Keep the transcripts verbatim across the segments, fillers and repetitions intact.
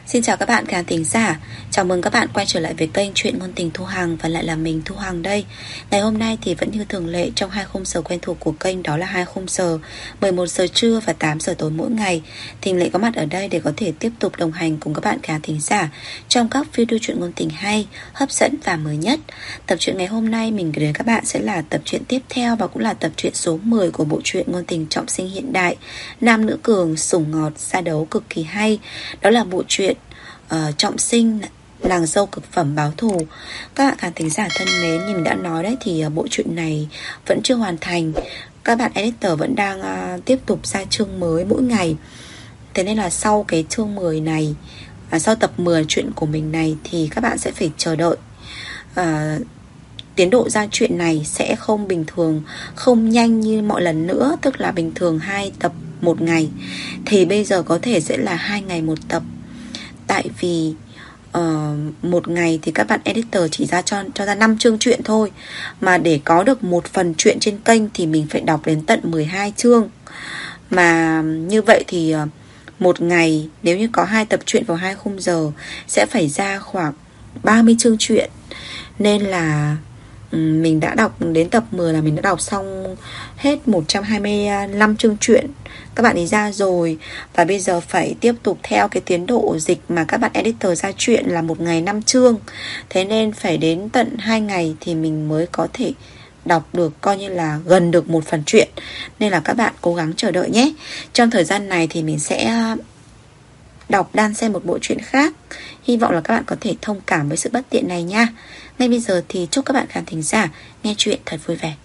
Xin chào các bạn khán thính giả. Chào mừng các bạn quay trở lại với kênh Chuyện Ngôn Tình Thu Hằng. Và lại là mình Thu Hằng đây. Ngày hôm nay thì vẫn như thường lệ, trong hai khung giờ quen thuộc của kênh, đó là hai khung giờ mười một giờ trưa và tám giờ tối mỗi ngày, thì Lệ có mặt ở đây để có thể tiếp tục đồng hành cùng các bạn khán thính giả trong các video truyện ngôn tình hay, hấp dẫn và mới nhất. Tập truyện ngày hôm nay mình gửi đến các bạn sẽ là tập truyện tiếp theo, và cũng là tập truyện số mười của bộ truyện ngôn tình trọng sinh hiện đại, nam nữ cường sủng ngọt xa đấu cực kỳ hay. Đó là bộ truyện Uh, trọng sinh nàng dâu cực phẩm báo thù. Các bạn khán thính giả thân mến, như mình đã nói đấy, thì uh, bộ truyện này vẫn chưa hoàn thành. Các bạn editor vẫn đang uh, tiếp tục ra chương mới mỗi ngày. Thế nên là sau cái chương mười này, uh, sau tập mười chuyện của mình này, thì các bạn sẽ phải chờ đợi. uh, Tiến độ ra chuyện này sẽ không bình thường, không nhanh như mọi lần nữa. Tức là bình thường hai tập một ngày, thì bây giờ có thể sẽ là hai ngày một tập. Tại vì uh, một ngày thì các bạn editor chỉ ra cho, cho ra năm chương truyện thôi. Mà để có được một phần truyện trên kênh thì mình phải đọc đến tận mười hai chương. Mà như vậy thì uh, một ngày nếu như có hai tập truyện vào hai khung giờ sẽ phải ra khoảng ba mươi chương truyện. Nên là um, mình đã đọc đến tập mười là mình đã đọc xong hết một trăm hai mươi lăm chương truyện các bạn ấy ra rồi. Và bây giờ phải tiếp tục theo cái tiến độ dịch mà các bạn editor ra chuyện là một ngày năm chương. Thế nên phải đến tận hai ngày thì mình mới có thể đọc được, coi như là gần được một phần truyện. Nên là các bạn cố gắng chờ đợi nhé. Trong thời gian này thì mình sẽ đọc đan xen một bộ truyện khác. Hy vọng là các bạn có thể thông cảm với sự bất tiện này nha. Ngay bây giờ thì chúc các bạn khán thính giả nghe chuyện thật vui vẻ.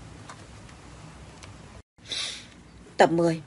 Tập mười.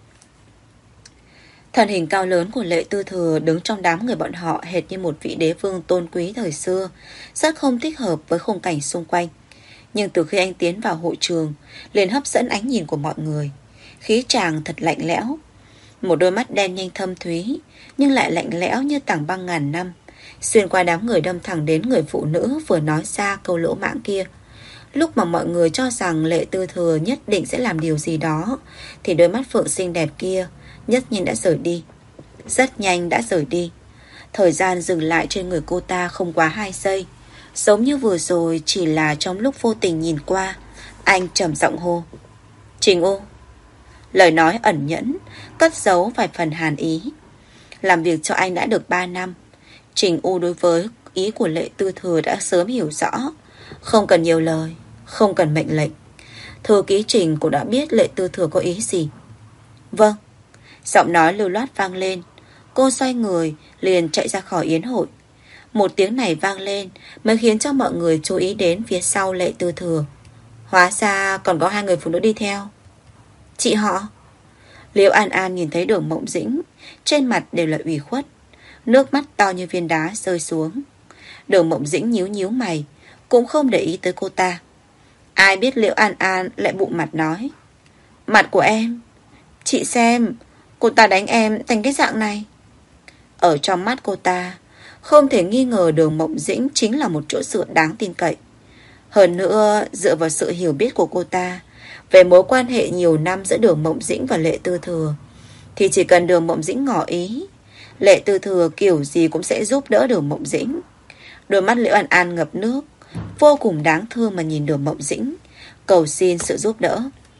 Thân hình cao lớn của Lệ Tư Thừa đứng trong đám người bọn họ hệt như một vị đế vương tôn quý thời xưa, rất không thích hợp với khung cảnh xung quanh. Nhưng từ khi anh tiến vào hội trường, liền hấp dẫn ánh nhìn của mọi người. Khí chàng thật lạnh lẽo, một đôi mắt đen nhanh thâm thúy, nhưng lại lạnh lẽo như tảng băng ngàn năm, xuyên qua đám người đâm thẳng đến người phụ nữ vừa nói ra câu lỗ mãng kia. Lúc mà mọi người cho rằng Lệ Tư Thừa nhất định sẽ làm điều gì đó, thì đôi mắt phượng xinh đẹp kia nhất nhiên đã rời đi. Rất nhanh đã rời đi. Thời gian dừng lại trên người cô ta không quá hai giây. Giống như vừa rồi chỉ là trong lúc vô tình nhìn qua, anh trầm giọng hô: Trình U. Lời nói ẩn nhẫn, cất giấu vài phần hàn ý. Làm việc cho anh đã được ba năm, Trình U đối với ý của Lệ Tư Thừa đã sớm hiểu rõ. Không cần nhiều lời, không cần mệnh lệnh, thư ký Trình cũng đã biết Lệ Tư Thừa có ý gì. Vâng. Giọng nói lưu loát vang lên. Cô xoay người liền chạy ra khỏi yến hội. Một tiếng này vang lên mới khiến cho mọi người chú ý đến phía sau Lệ Tư Thừa. Hóa ra còn có hai người phụ nữ đi theo. Chị họ. Liễu An An nhìn thấy Đường Mộng Dĩnh, trên mặt đều là ủy khuất, nước mắt to như viên đá rơi xuống. Đường Mộng Dĩnh nhíu nhíu mày, cũng không để ý tới cô ta. Ai biết Liễu An An lại bụng mặt nói: Mặt của em, chị xem, cô ta đánh em thành cái dạng này. Ở trong mắt cô ta, không thể nghi ngờ Đường Mộng Dĩnh chính là một chỗ dựa đáng tin cậy. Hơn nữa, dựa vào sự hiểu biết của cô ta về mối quan hệ nhiều năm giữa Đường Mộng Dĩnh và Lệ Tư Thừa, thì chỉ cần Đường Mộng Dĩnh ngỏ ý, Lệ Tư Thừa kiểu gì cũng sẽ giúp đỡ Đường Mộng Dĩnh. Đôi mắt Liễu An An ngập nước, vô cùng đáng thương mà nhìn Đường Mộng Dĩnh, cầu xin sự giúp đỡ.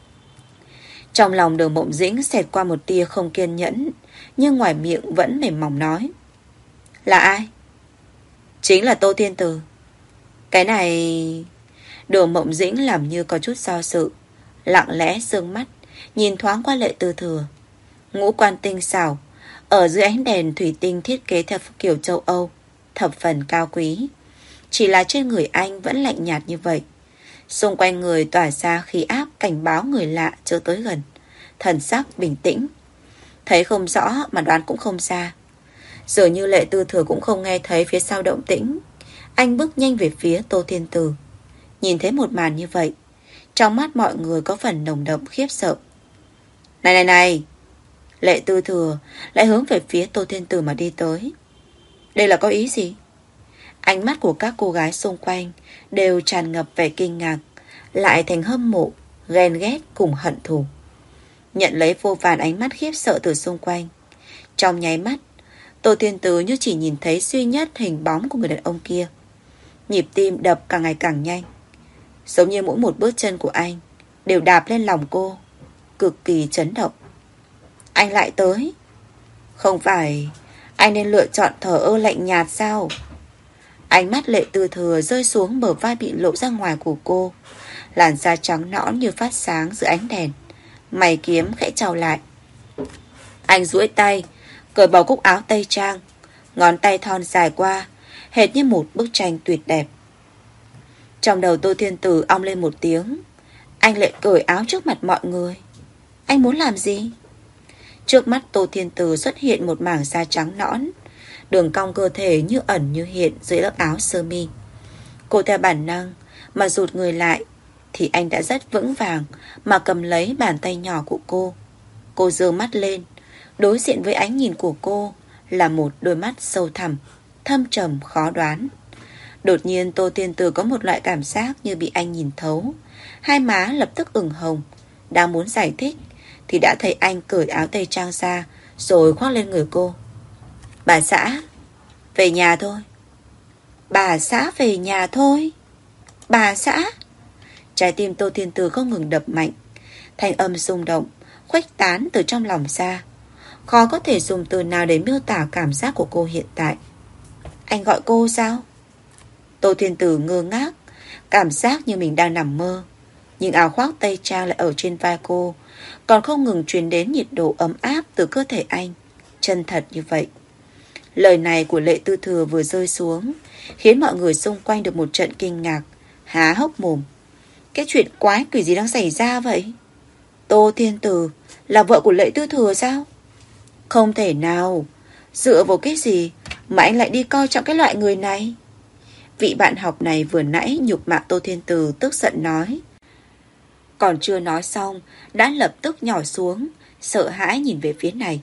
Trong lòng Đường Mộng Dĩnh xẹt qua một tia không kiên nhẫn, nhưng ngoài miệng vẫn mềm mỏng nói: Là ai? Chính là Tô Thiên Từ. Cái này... Đường Mộng Dĩnh làm như có chút do dự, lặng lẽ sương mắt nhìn thoáng qua Lệ Tư Thừa. Ngũ quan tinh xảo, ở dưới ánh đèn thủy tinh thiết kế theo kiểu châu Âu, thập phần cao quý. Chỉ là trên người anh vẫn lạnh nhạt như vậy. Xung quanh người tỏa ra khí áp cảnh báo người lạ chưa tới gần. Thần sắc bình tĩnh, thấy không rõ mà đoán cũng không xa. Dường như Lệ Tư Thừa cũng không nghe thấy phía sau động tĩnh. Anh bước nhanh về phía Tô Thiên Từ. Nhìn thấy một màn như vậy, trong mắt mọi người có phần nồng đậm khiếp sợ. Này này này! Lệ Tư Thừa lại hướng về phía Tô Thiên Từ mà đi tới. Đây là có ý gì? Ánh mắt của các cô gái xung quanh đều tràn ngập vẻ kinh ngạc, lại thành hâm mộ, ghen ghét cùng hận thù. Nhận lấy vô vàn ánh mắt khiếp sợ từ xung quanh, trong nháy mắt, Tô Thiên Từ như chỉ nhìn thấy duy nhất hình bóng của người đàn ông kia. Nhịp tim đập càng ngày càng nhanh, giống như mỗi một bước chân của anh đều đạp lên lòng cô, cực kỳ chấn động. Anh lại tới. Không phải anh nên lựa chọn thờ ơ lạnh nhạt sao? Ánh mắt Lệ Tư Thừa rơi xuống bờ vai bị lộ ra ngoài của cô. Làn da trắng nõn như phát sáng giữa ánh đèn, mày kiếm khẽ trao lại. Anh duỗi tay cởi bỏ cúc áo tây trang, ngón tay thon dài qua, hệt như một bức tranh tuyệt đẹp. Trong đầu Tô Thiên Tử ong lên một tiếng. Anh lại cởi áo trước mặt mọi người. Anh muốn làm gì? Trước mắt Tô Thiên Tử xuất hiện một mảng da trắng nõn, đường cong cơ thể như ẩn như hiện dưới lớp áo sơ mi. Cô theo bản năng mà rụt người lại, thì anh đã rất vững vàng mà cầm lấy bàn tay nhỏ của cô. Cô giơ mắt lên, đối diện với ánh nhìn của cô là một đôi mắt sâu thẳm, thâm trầm khó đoán. Đột nhiên Tô Thiên Tử có một loại cảm giác như bị anh nhìn thấu. Hai má lập tức ửng hồng, đang muốn giải thích thì đã thấy anh cởi áo tây trang ra rồi khoác lên người cô. Bà xã, về nhà thôi. Bà xã về nhà thôi. Bà xã. Trái tim Tô Thiên Tử không ngừng đập mạnh. Thanh âm rung động khuếch tán từ trong lòng ra. Khó có thể dùng từ nào để miêu tả cảm giác của cô hiện tại. Anh gọi cô sao? Tô Thiên Tử ngơ ngác, cảm giác như mình đang nằm mơ. Nhưng áo khoác tây trang lại ở trên vai cô, còn không ngừng truyền đến nhiệt độ ấm áp từ cơ thể anh. Chân thật như vậy. Lời này của Lệ Tư Thừa vừa rơi xuống, khiến mọi người xung quanh được một trận kinh ngạc, há hốc mồm. Cái chuyện quái quỷ gì đang xảy ra vậy? Tô Thiên Tử là vợ của Lệ Tư Thừa sao? Không thể nào. Dựa vào cái gì mà anh lại đi coi trọng cái loại người này? Vị bạn học này vừa nãy nhục mạ Tô Thiên Tử tức giận nói. Còn chưa nói xong đã lập tức nhỏ xuống, sợ hãi nhìn về phía này.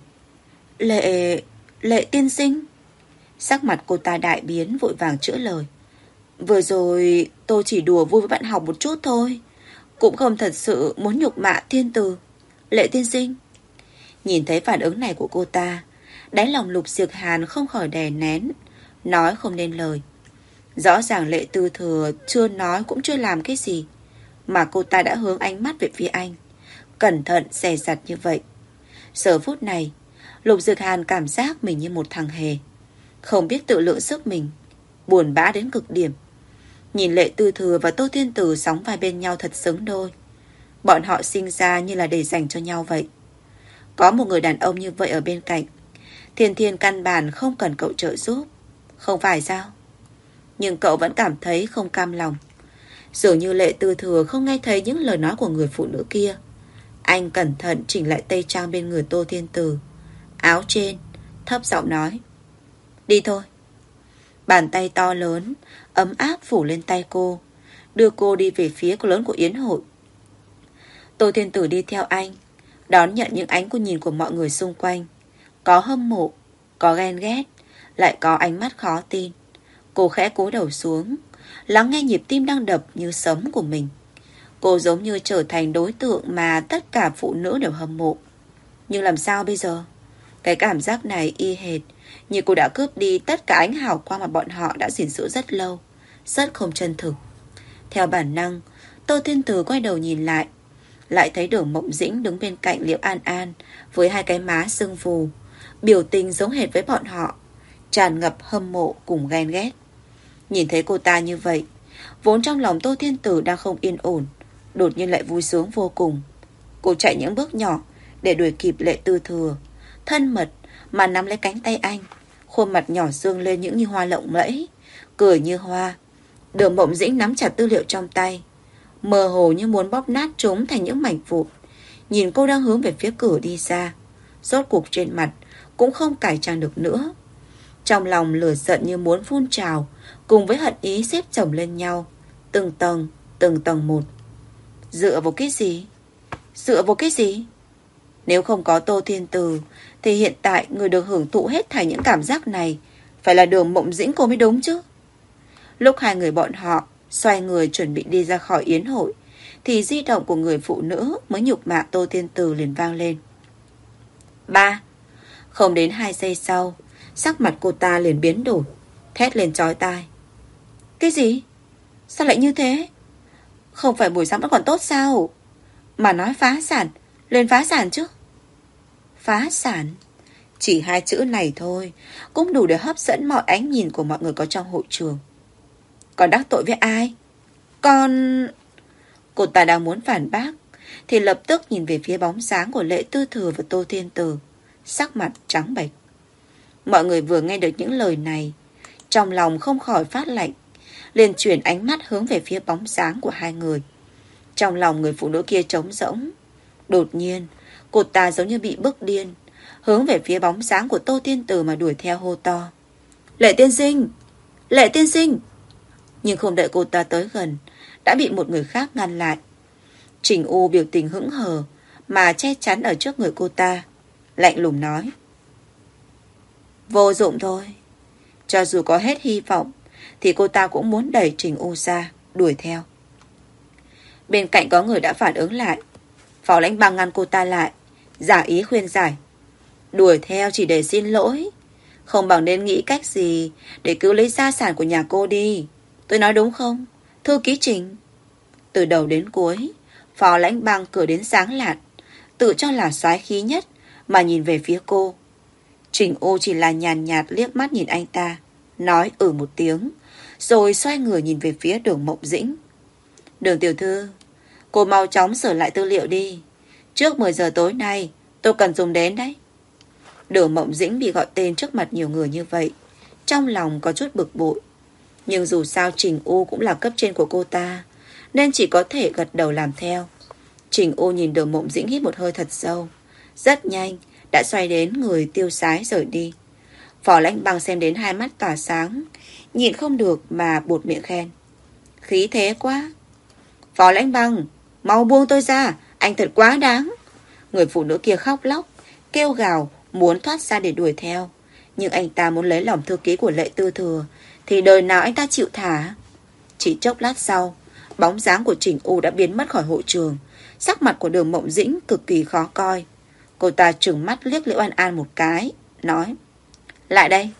Lệ... Lệ tiên sinh. Sắc mặt cô ta đại biến, vội vàng chữa lời. Vừa rồi tôi chỉ đùa vui với bạn học một chút thôi, cũng không thật sự muốn nhục mạ Thiên Tử. Lệ tiên sinh. Nhìn thấy phản ứng này của cô ta, đáy lòng Lục Diệc Hàn không khỏi đè nén, nói không nên lời. Rõ ràng Lệ Tư Thừa chưa nói cũng chưa làm cái gì, mà cô ta đã hướng ánh mắt về phía anh, cẩn thận dè dặt như vậy. Giờ phút này Lục Diệc Hàn cảm giác mình như một thằng hề, không biết tự lượng sức mình, buồn bã đến cực điểm. Nhìn Lệ Tư Thừa và Tô Thiên Tử sóng vai bên nhau thật xứng đôi. Bọn họ sinh ra như là để dành cho nhau vậy. Có một người đàn ông như vậy ở bên cạnh, Thiên Thiên căn bản không cần cậu trợ giúp, không phải sao? Nhưng cậu vẫn cảm thấy không cam lòng. Dường như Lệ Tư Thừa không nghe thấy những lời nói của người phụ nữ kia. Anh cẩn thận chỉnh lại tây trang bên người Tô Thiên Tử, áo trên, thấp giọng nói. Đi thôi. Bàn tay to lớn ấm áp phủ lên tay cô, đưa cô đi về phía cửa lớn của yến hội. Tô Thiên Tử đi theo anh, đón nhận những ánh của nhìn của mọi người xung quanh. Có hâm mộ, có ghen ghét, lại có ánh mắt khó tin. Cô khẽ cúi đầu xuống, lắng nghe nhịp tim đang đập như sấm của mình. Cô giống như trở thành đối tượng mà tất cả phụ nữ đều hâm mộ. Nhưng làm sao bây giờ? Cái cảm giác này y hệt như cô đã cướp đi tất cả ánh hào quang mà bọn họ đã gìn giữ rất lâu, rất không chân thực. Theo bản năng, Tô Thiên Tử quay đầu nhìn lại, lại thấy Đường Mộng Dĩnh đứng bên cạnh Liễu An An với hai cái má sưng phù, biểu tình giống hệt với bọn họ, tràn ngập hâm mộ cùng ghen ghét. Nhìn thấy cô ta như vậy, vốn trong lòng Tô Thiên Tử đang không yên ổn, đột nhiên lại vui sướng vô cùng. Cô chạy những bước nhỏ để đuổi kịp Lệ Tư Thừa, thân mật mà nắm lấy cánh tay anh, khuôn mặt nhỏ dương lên những như hoa lộng lẫy, cười như hoa. Đường Mộng Dĩnh nắm chặt tư liệu trong tay, mơ hồ như muốn bóp nát chúng thành những mảnh vụn. Nhìn cô đang hướng về phía cửa đi xa, rốt cuộc trên mặt cũng không cải trang được nữa. Trong lòng lửa giận như muốn phun trào, cùng với hận ý xếp chồng lên nhau, từng tầng, từng tầng một. Dựa vào cái gì? Dựa vào cái gì? Nếu không có Tô Thiên Tử, thì hiện tại người được hưởng thụ hết thảy những cảm giác này phải là Đường Mộng Dĩnh cô mới đúng chứ. Lúc hai người bọn họ xoay người chuẩn bị đi ra khỏi yến hội, thì di động của người phụ nữ mới nhục mạ Tô Thiên Tử liền vang lên. Ba. Không đến hai giây sau, Sắc mặt cô ta liền biến đổi, thét lên chói tai. Cái gì? Sao lại như thế? Không phải buổi sáng vẫn còn tốt sao? Mà nói phá sản, lên phá sản chứ. Phá sản? Chỉ hai chữ này thôi cũng đủ để hấp dẫn mọi ánh nhìn của mọi người có trong hội trường. Còn đắc tội với ai? Còn... Cô ta đang muốn phản bác thì lập tức nhìn về phía bóng sáng của Lệ Tư Thừa và Tô Thiên Từ, sắc mặt trắng bệch. Mọi người vừa nghe được những lời này, trong lòng không khỏi phát lạnh, liền chuyển ánh mắt hướng về phía bóng sáng của hai người. Trong lòng người phụ nữ kia trống rỗng. Đột nhiên, cô ta giống như bị bức điên, hướng về phía bóng sáng của Tô Thiên Từ mà đuổi theo hô to. Lệ tiên sinh! Lệ tiên sinh! Nhưng không đợi cô ta tới gần, đã bị một người khác ngăn lại. Trình U biểu tình hững hờ mà che chắn ở trước người cô ta, lạnh lùng nói. Vô dụng thôi. Cho dù có hết hy vọng thì cô ta cũng muốn đẩy Trình U ra, đuổi theo. Bên cạnh có người đã phản ứng lại. Phó Lãnh Băng ngăn cô ta lại, giả ý khuyên giải. Đuổi theo chỉ để xin lỗi, không bằng nên nghĩ cách gì để cứu lấy gia sản của nhà cô đi. Tôi nói đúng không, thư ký Trình? Từ đầu đến cuối, Phó Lãnh Băng cười đến sáng lạn, tự cho là soái khí nhất mà nhìn về phía cô. Trình U chỉ là nhàn nhạt liếc mắt nhìn anh ta, nói ừ một tiếng, rồi xoay người nhìn về phía Đường Mộng Dĩnh. Đường tiểu thư, cô mau chóng sửa lại tư liệu đi. Trước mười giờ tối nay, tôi cần dùng đến đấy. Đường Mộng Dĩnh bị gọi tên trước mặt nhiều người như vậy, trong lòng có chút bực bội. Nhưng dù sao Trình U cũng là cấp trên của cô ta, nên chỉ có thể gật đầu làm theo. Trình U nhìn Đường Mộng Dĩnh hít một hơi thật sâu, rất nhanh đã xoay đến người tiêu sái rời đi. Phó Lãnh Băng xem đến hai mắt tỏa sáng, nhịn không được mà buột miệng khen. Khí thế quá. Phó Lãnh Băng, mau buông tôi ra, anh thật quá đáng. Người phụ nữ kia khóc lóc, kêu gào muốn thoát ra để đuổi theo. Nhưng anh ta muốn lấy lòng thư ký của Lệ Tư Thừa thì đời nào anh ta chịu thả. Chỉ chốc lát sau, bóng dáng của Trình U đã biến mất khỏi hội trường. Sắc mặt của Đường Mộng Dĩnh cực kỳ khó coi. Cô ta trừng mắt liếc Liễu An An một cái, nói. Lại đây.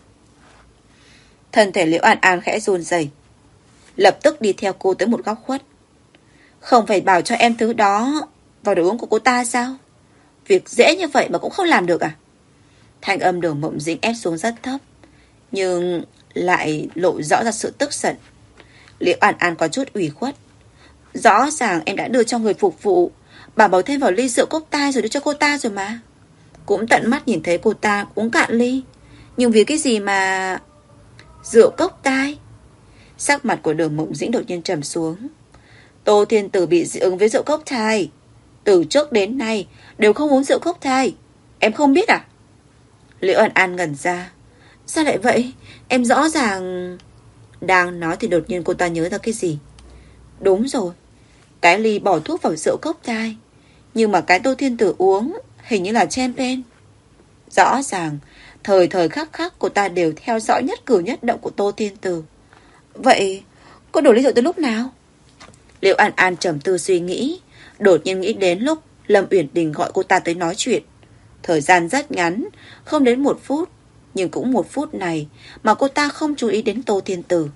Thân thể Liễu An An khẽ run rẩy, lập tức đi theo cô tới một góc khuất. Không phải bảo cho em thứ đó vào đồ uống của cô ta sao? Việc dễ như vậy mà cũng không làm được à? Thanh âm Đường Mộng Dĩnh ép xuống rất thấp, nhưng lại lộ rõ ra sự tức giận. Liễu An An có chút ủy khuất. Rõ ràng em đã đưa cho người phục vụ bảo bầu thêm vào ly rượu cốc tai rồi đưa cho cô ta rồi mà. Cũng tận mắt nhìn thấy cô ta uống cạn ly. Nhưng vì cái gì mà... Rượu cốc tai? Sắc mặt của Đường Mộng Dĩnh đột nhiên trầm xuống. Tô Thiên Tử bị dị ứng với rượu cốc tai. Từ trước đến nay đều không uống rượu cốc tai. Em không biết à? Liễu An An ngẩn ra. Sao lại vậy? Em rõ ràng... Đang nói thì đột nhiên cô ta nhớ ra cái gì. Đúng rồi, cái ly bỏ thuốc vào rượu cốc tai, nhưng mà cái Tô Thiên Tử uống hình như là champagne. Rõ ràng thời thời khắc khắc cô ta đều theo dõi nhất cử nhất động của Tô Thiên Tử. Vậy cô đổ ly rượu từ lúc nào? Liễu An An trầm tư suy nghĩ, đột nhiên nghĩ đến lúc Lâm Uyển Đình gọi cô ta tới nói chuyện. Thời gian rất ngắn, không đến một phút, nhưng cũng một phút này mà cô ta không chú ý đến Tô Thiên Tử.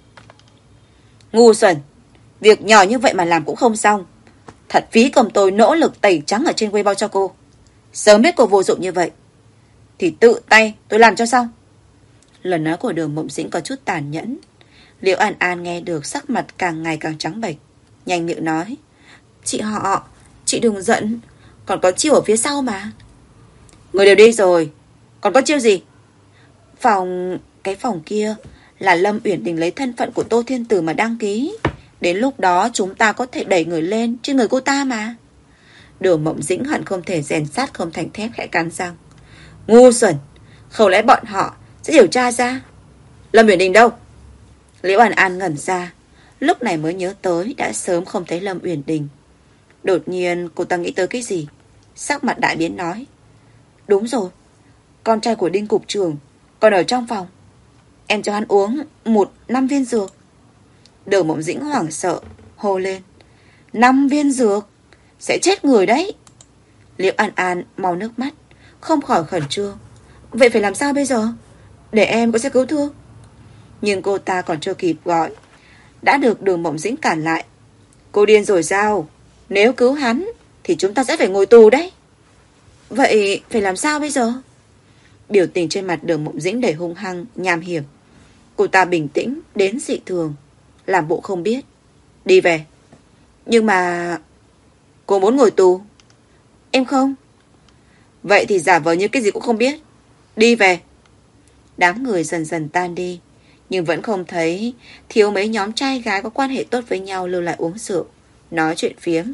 Ngu xuẩn, việc nhỏ như vậy mà làm cũng không xong. Thật phí công tôi nỗ lực tẩy trắng ở trên Weibo cho cô. Sớm biết cô vô dụng như vậy thì tự tay tôi làm cho xong. Lần nói của Đường Mộng Dĩnh có chút tàn nhẫn. Liễu An An nghe được sắc mặt càng ngày càng trắng bệch, nhanh miệng nói. Chị họ, chị đừng giận, còn có chiêu ở phía sau mà. Người đều đi rồi, còn có chiêu gì? Phòng... Cái phòng kia là Lâm Uyển Đình lấy thân phận của Tô Thiên Tử mà đăng ký. Đến lúc đó chúng ta có thể đẩy người lên trên người cô ta mà. Đường Mộng Dĩnh hận không thể rèn sắt không thành thép, khẽ cắn răng. Ngu xuẩn, không lẽ bọn họ sẽ điều tra ra? Lâm Uyển Đình đâu? Liễu An An ngẩn ra, lúc này mới nhớ tới đã sớm không thấy Lâm Uyển Đình. Đột nhiên cô ta nghĩ tới cái gì, sắc mặt đại biến nói. Đúng rồi, con trai của Đinh cục trưởng còn ở trong phòng. Em cho hắn uống một năm viên dược. Đường Mộng Dĩnh hoảng sợ hô lên. Năm viên dược? Sẽ chết người đấy. Liễu An An mau nước mắt, không khỏi khẩn trương. Vậy phải làm sao bây giờ? Để em có xe cứu thương. Nhưng cô ta còn chưa kịp gọi đã được Đường Mộng Dĩnh cản lại. Cô điên rồi sao? Nếu cứu hắn thì chúng ta sẽ phải ngồi tù đấy. Vậy phải làm sao bây giờ? Biểu tình trên mặt Đường Mộng Dĩnh đầy hung hăng, nham hiểm. Cô ta bình tĩnh đến dị thường, làm bộ không biết. Đi về. Nhưng mà... Cô muốn ngồi tù? Em không. Vậy thì giả vờ như cái gì cũng không biết. Đi về. Đám người dần dần tan đi, nhưng vẫn không thấy thiếu mấy nhóm trai gái có quan hệ tốt với nhau lưu lại uống rượu, nói chuyện phiếm.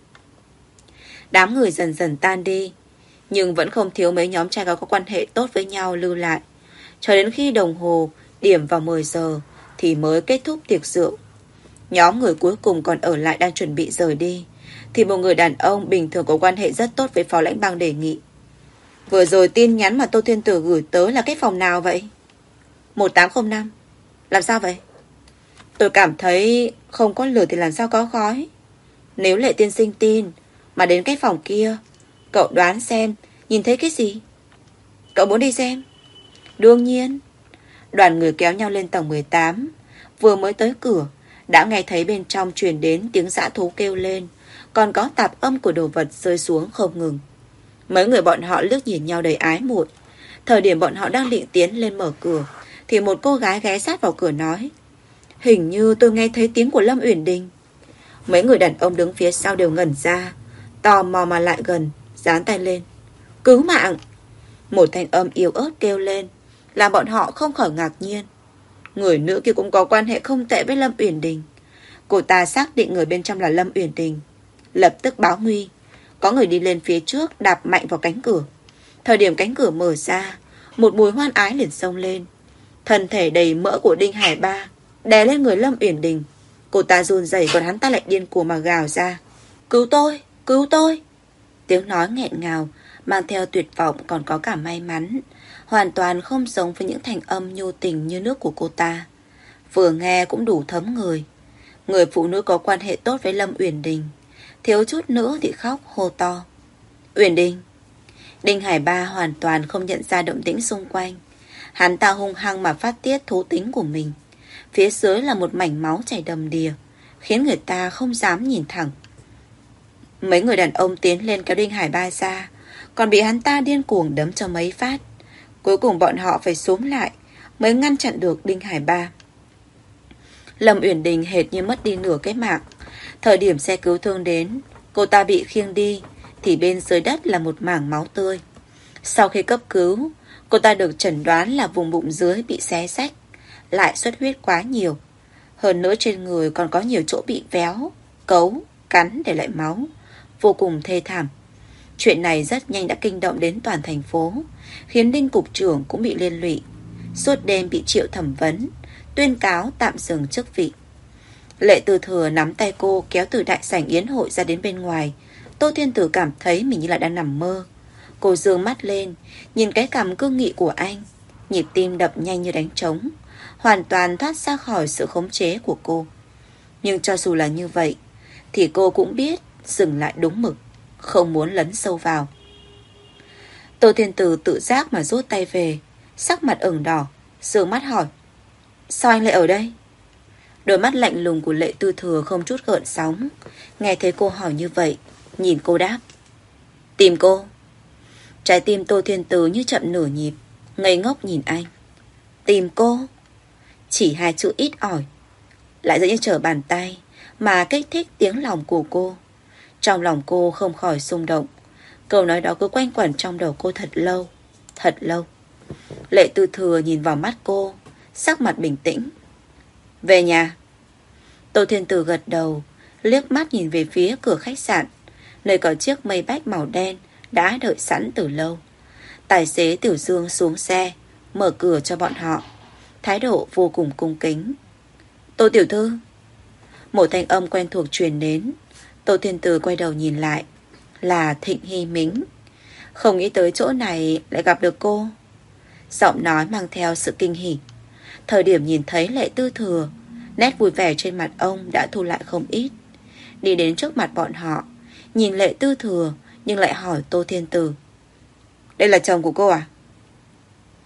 Đám người dần dần tan đi, nhưng vẫn không thiếu mấy nhóm trai gái có quan hệ tốt với nhau lưu lại. Cho đến khi đồng hồ điểm vào mười giờ thì mới kết thúc tiệc rượu. Nhóm người cuối cùng còn ở lại đang chuẩn bị rời đi, thì một người đàn ông bình thường có quan hệ rất tốt với phó lãnh bang đề nghị: Vừa rồi tin nhắn mà Tô Thiên Tử gửi tới là cái phòng nào vậy? một tám không năm. Làm sao vậy? Tôi cảm thấy không có lửa thì làm sao có khói. Nếu Lệ tiên sinh tin mà đến cái phòng kia, cậu đoán xem nhìn thấy cái gì? Cậu muốn đi xem? Đương nhiên. Đoàn người kéo nhau lên tầng mười tám. Vừa mới tới cửa đã nghe thấy bên trong truyền đến tiếng dã thú kêu lên, còn có tạp âm của đồ vật rơi xuống không ngừng. Mấy người bọn họ liếc nhìn nhau đầy ái muội. Thời điểm bọn họ đang định tiến lên mở cửa thì một cô gái ghé sát vào cửa nói: Hình như tôi nghe thấy tiếng của Lâm Uyển Đình. Mấy người đàn ông đứng phía sau đều ngẩn ra, tò mò mà lại gần, dán tay lên: Cứu mạng! Một thanh âm yếu ớt kêu lên, làm bọn họ không khỏi ngạc nhiên. Người nữ kia cũng có quan hệ không tệ với Lâm Uyển Đình. Cô ta xác định người bên trong là Lâm Uyển Đình, lập tức báo nguy. Có người đi lên phía trước đạp mạnh vào cánh cửa. Thời điểm cánh cửa mở ra, một mùi hoan ái liền xông lên. Thân thể đầy mỡ của Đinh Hải Ba đè lên người Lâm Uyển Đình. Cô ta run rẩy, còn hắn ta lại điên cuồng mà gào ra: Cứu tôi! Cứu tôi! Tiếng nói nghẹn ngào mang theo tuyệt vọng, còn có cả may mắn, hoàn toàn không giống với những thành âm nhu tình như nước của cô ta. Vừa nghe cũng đủ thấm người. Người phụ nữ có quan hệ tốt với Lâm Uyển Đình, thiếu chút nữa thì khóc hô to: Uyển Đình! Đinh Hải Ba hoàn toàn không nhận ra động tĩnh xung quanh. Hắn ta hung hăng mà phát tiết thú tính của mình. Phía dưới là một mảnh máu chảy đầm đìa, khiến người ta không dám nhìn thẳng. Mấy người đàn ông tiến lên kéo Đinh Hải Ba ra, còn bị hắn ta điên cuồng đấm cho mấy phát. Cuối cùng bọn họ phải xúm lại mới ngăn chặn được Đinh Hải Ba. Lâm Uyển Đình hệt như mất đi nửa cái mạng. Thời điểm xe cứu thương đến, cô ta bị khiêng đi thì bên dưới đất là một mảng máu tươi. Sau khi cấp cứu, cô ta được chẩn đoán là vùng bụng dưới bị xé xách, lại xuất huyết quá nhiều. Hơn nữa trên người còn có nhiều chỗ bị véo, cấu, cắn để lại máu, vô cùng thê thảm. Chuyện này rất nhanh đã kinh động đến toàn thành phố, khiến Đinh cục trưởng cũng bị liên lụy. Suốt đêm bị triệu thẩm vấn, tuyên cáo tạm dừng chức vị. Lệ Tư Thừa nắm tay cô kéo từ đại sảnh yến hội ra đến bên ngoài. Tô Thiên Tử cảm thấy mình như là đang nằm mơ. Cô giương mắt lên, nhìn cái cằm cương nghị của anh, nhịp tim đập nhanh như đánh trống, hoàn toàn thoát ra khỏi sự khống chế của cô. Nhưng cho dù là như vậy thì cô cũng biết dừng lại đúng mực, không muốn lấn sâu vào. Tô Thiên Tử tự giác mà rút tay về, sắc mặt ửng đỏ, giương mắt hỏi: Sao anh lại ở đây? Đôi mắt lạnh lùng của Lệ Tư Thừa không chút gợn sóng. Nghe thấy cô hỏi như vậy, nhìn cô đáp: Tìm cô. Trái tim Tô Thiên Tử như chậm nửa nhịp, ngây ngốc nhìn anh. Tìm cô? Chỉ hai chữ ít ỏi, lại dễ như trở bàn tay mà kích thích tiếng lòng của cô. Trong lòng cô không khỏi xung động. Câu nói đó cứ quanh quẩn trong đầu cô thật lâu, thật lâu. Lệ Tư Thừa nhìn vào mắt cô, sắc mặt bình tĩnh. Về nhà. Tô Thiên Tử gật đầu, liếc mắt nhìn về phía cửa khách sạn, nơi có chiếc mây bách màu đen đã đợi sẵn từ lâu. Tài xế Tiểu Dương xuống xe, mở cửa cho bọn họ, thái độ vô cùng cung kính. Tô tiểu thư. Một thanh âm quen thuộc truyền đến. Tô Thiên Tử quay đầu nhìn lại, là Thịnh Hy Mính. Không nghĩ tới chỗ này lại gặp được cô. Giọng nói mang theo sự kinh hỉ. Thời điểm nhìn thấy Lệ Tư Thừa, nét vui vẻ trên mặt ông đã thu lại không ít. Đi đến trước mặt bọn họ, nhìn Lệ Tư Thừa nhưng lại hỏi Tô Thiên Tử: Đây là chồng của cô à?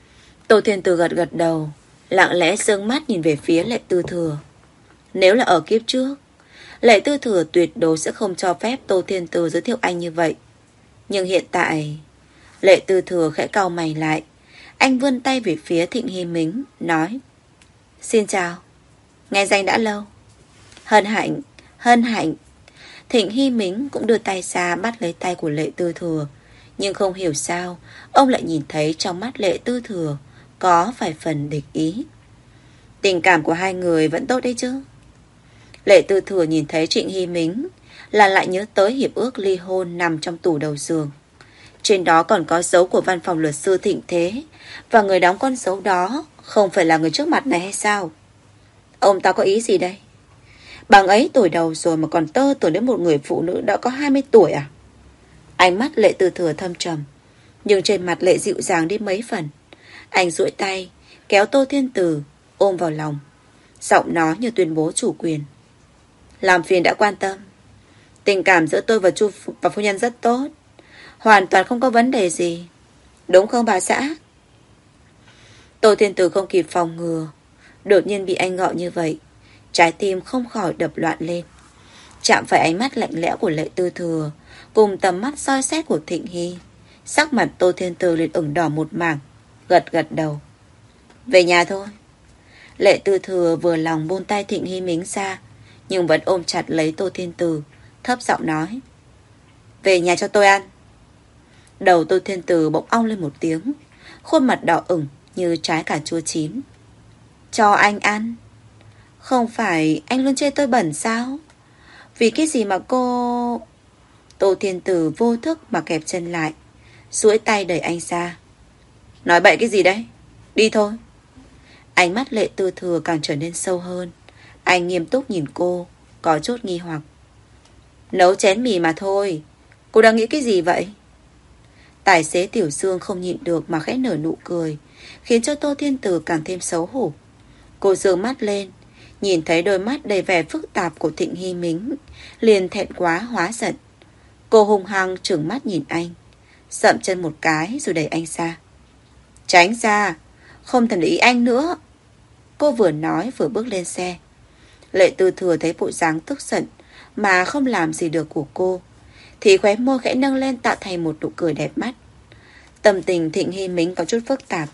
Tô Thiên Từ gật gật đầu, lặng lẽ sương mắt nhìn về phía Lệ Tư Thừa. Nếu là ở kiếp trước, Lệ Tư Thừa tuyệt đối sẽ không cho phép Tô Thiên Từ giới thiệu anh như vậy. Nhưng hiện tại, Lệ Tư Thừa khẽ cau mày lại. Anh vươn tay về phía Thịnh Hy Mính, nói: Xin chào, nghe danh đã lâu. Hân hạnh, hân hạnh. Thịnh Hy Mính cũng đưa tay ra bắt lấy tay của Lệ Tư Thừa. Nhưng không hiểu sao, ông lại nhìn thấy trong mắt Lệ Tư Thừa có vài phần địch ý. Tình cảm của hai người vẫn tốt đấy chứ? Lệ Tư Thừa nhìn thấy Trịnh Hy Mính là lại nhớ tới hiệp ước ly hôn nằm trong tủ đầu giường. Trên đó còn có dấu của văn phòng luật sư Thịnh Thế, và người đóng con dấu đó không phải là người trước mặt này hay sao? Ông ta có ý gì đây? Bằng ấy tuổi đầu rồi mà còn tơ tưởng đến một người phụ nữ đã có hai mươi tuổi à? Ánh mắt Lệ Tư Thừa thâm trầm, nhưng trên mặt Lệ dịu dàng đi mấy phần. Anh duỗi tay kéo Tô Thiên Từ ôm vào lòng, giọng nói như tuyên bố chủ quyền. Làm phiền đã quan tâm. Tình cảm giữa tôi và chu và phu nhân rất tốt, hoàn toàn không có vấn đề gì, đúng không bà xã? Tô Thiên Từ không kịp phòng ngừa, đột nhiên bị anh gọi như vậy, trái tim không khỏi đập loạn lên. Chạm phải ánh mắt lạnh lẽo của Lệ Tư Thừa cùng tầm mắt soi xét của Thịnh Hy, sắc mặt Tô Thiên Từ liền ửng đỏ một mảng, gật gật đầu. Về nhà thôi. Lệ Tư Thừa vừa lòng buông tay Thịnh Hy Mính ra, nhưng vẫn ôm chặt lấy Tô Thiên Từ, thấp giọng nói: Về nhà cho tôi ăn. Đầu Tô Thiên Từ bỗng ong lên một tiếng, khuôn mặt đỏ ửng như trái cà chua chín. Cho anh ăn? Không phải anh luôn chê tôi bẩn sao? Vì cái gì mà cô... Tô Thiên Từ vô thức mà kẹp chân lại, duỗi tay đẩy anh ra. Nói bậy cái gì đấy? Đi thôi. Ánh mắt Lệ Tư Thừa càng trở nên sâu hơn. Anh nghiêm túc nhìn cô, có chút nghi hoặc. Nấu chén mì mà thôi, cô đang nghĩ cái gì vậy? Tài xế Tiểu Dương không nhịn được mà khẽ nở nụ cười, khiến cho Tô Thiên Từ càng thêm xấu hổ. Cô giương mắt lên, nhìn thấy đôi mắt đầy vẻ phức tạp của Thịnh Hy Mính, liền thẹn quá hóa giận. Cô hung hăng trừng mắt nhìn anh, dậm chân một cái rồi đẩy anh ra. Tránh ra, không thèm để ý anh nữa. Cô vừa nói vừa bước lên xe. Lệ Tư Thừa thấy bộ dáng tức giận mà không làm gì được của cô, thì khóe môi khẽ nâng lên tạo thành một nụ cười đẹp mắt. Tâm tình Thịnh Hy Mính có chút phức tạp.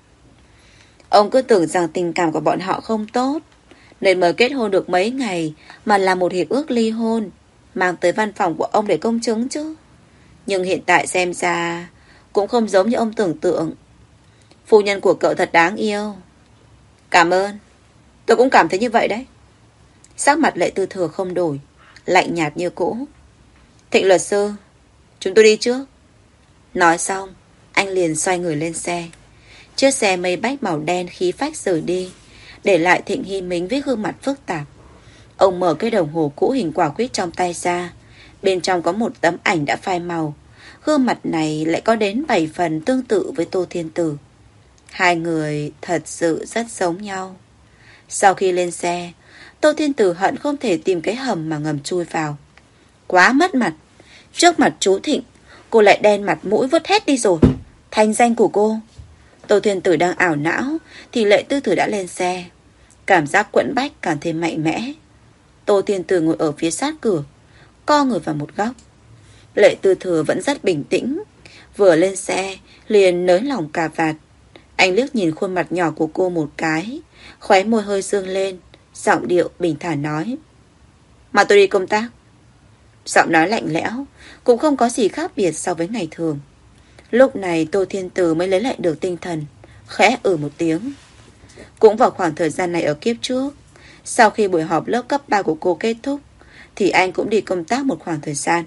Ông cứ tưởng rằng tình cảm của bọn họ không tốt, nên mới kết hôn được mấy ngày mà làm một hiệp ước ly hôn, mang tới văn phòng của ông để công chứng chứ. Nhưng hiện tại xem ra cũng không giống như ông tưởng tượng. Phu nhân của cậu thật đáng yêu. Cảm ơn. Tôi cũng cảm thấy như vậy đấy. Sắc mặt Lệ Tư Thừa không đổi, lạnh nhạt như cũ. Thịnh luật sư, chúng tôi đi trước. Nói xong, anh liền xoay người lên xe. Chiếc xe mây bách màu đen khí phách rời đi, để lại Thịnh Hy Mính với gương mặt phức tạp. Ông mở cái đồng hồ cũ hình quả quýt trong tay ra. Bên trong có một tấm ảnh đã phai màu. Gương mặt này lại có đến bảy phần tương tự với Tô Thiên Từ. Hai người thật sự rất giống nhau. Sau khi lên xe, Tô Thiên Từ hận không thể tìm cái hầm mà ngầm chui vào. Quá mất mặt. Trước mặt chú Thịnh, cô lại đen mặt mũi vứt hết đi rồi. Thanh danh của cô. Tô Thiên Từ đang ảo não thì Lệ Tư Thừa đã lên xe. Cảm giác quẫn bách càng thêm mạnh mẽ. Tô Thiên Từ ngồi ở phía sát cửa, co người vào một góc. Lệ Tư Thừa vẫn rất bình tĩnh. Vừa lên xe liền nới lỏng cà vạt. Anh liếc nhìn khuôn mặt nhỏ của cô một cái, khóe môi hơi dương lên, giọng điệu bình thản nói: Mà tôi đi công tác. Giọng nói lạnh lẽo, cũng không có gì khác biệt so với ngày thường. Lúc này Tô Thiên Từ mới lấy lại được tinh thần, khẽ ừ một tiếng. Cũng vào khoảng thời gian này ở kiếp trước, sau khi buổi họp lớp cấp ba của cô kết thúc, thì anh cũng đi công tác một khoảng thời gian,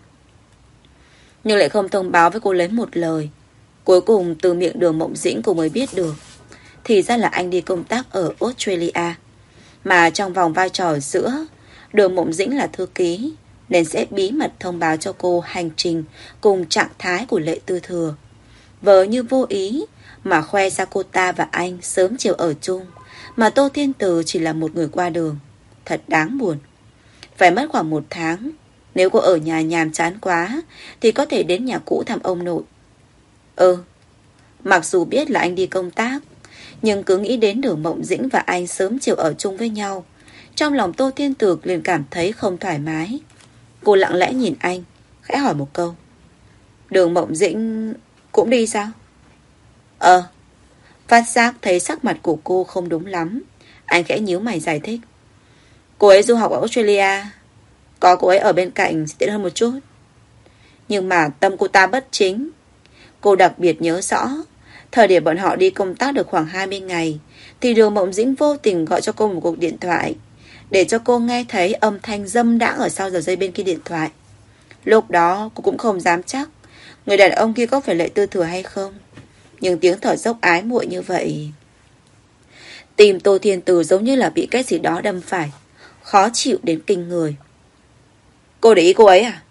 nhưng lại không thông báo với cô lấy một lời. Cuối cùng từ miệng Đường Mộng Dĩnh cô mới biết được, thì ra là anh đi công tác ở Australia. Mà trong vòng vai trò ở giữa, Đường Mộng Dĩnh là thư ký, nên sẽ bí mật thông báo cho cô hành trình cùng trạng thái của Lệ Tư Thừa. Vờ như vô ý mà khoe ra cô ta và anh sớm chiều ở chung, mà Tô Thiên Từ chỉ là một người qua đường. Thật đáng buồn. Phải mất khoảng một tháng. Nếu cô ở nhà nhàm chán quá thì có thể đến nhà cũ thăm ông nội. Ừ, mặc dù biết là anh đi công tác, Nhưng cứ nghĩ đến Đường Mộng Dĩnh và anh sớm chiều ở chung với nhau, trong lòng Tô Thiên Tử liền cảm thấy không thoải mái. Cô lặng lẽ nhìn anh, khẽ hỏi một câu. Đường Mộng Dĩnh cũng đi sao? Ờ. Phát giác thấy sắc mặt của cô không đúng lắm, anh khẽ nhíu mày giải thích. Cô ấy du học ở Australia, có cô ấy ở bên cạnh sẽ tiện hơn một chút. Nhưng mà tâm cô ta bất chính. Cô đặc biệt nhớ rõ, thời điểm bọn họ đi công tác được khoảng hai mươi ngày, thì Đường Mộng Dĩnh vô tình gọi cho cô một cuộc điện thoại, để cho cô nghe thấy âm thanh dâm đãng ở sau giờ dây bên kia điện thoại. Lúc đó cô cũng không dám chắc người đàn ông kia có phải Lệ Tư Thừa hay không, nhưng tiếng thở dốc ái muội như vậy, tim Tô Thiên Tử giống như là bị cái gì đó đâm phải, khó chịu đến kinh người. Cô để ý cô ấy à?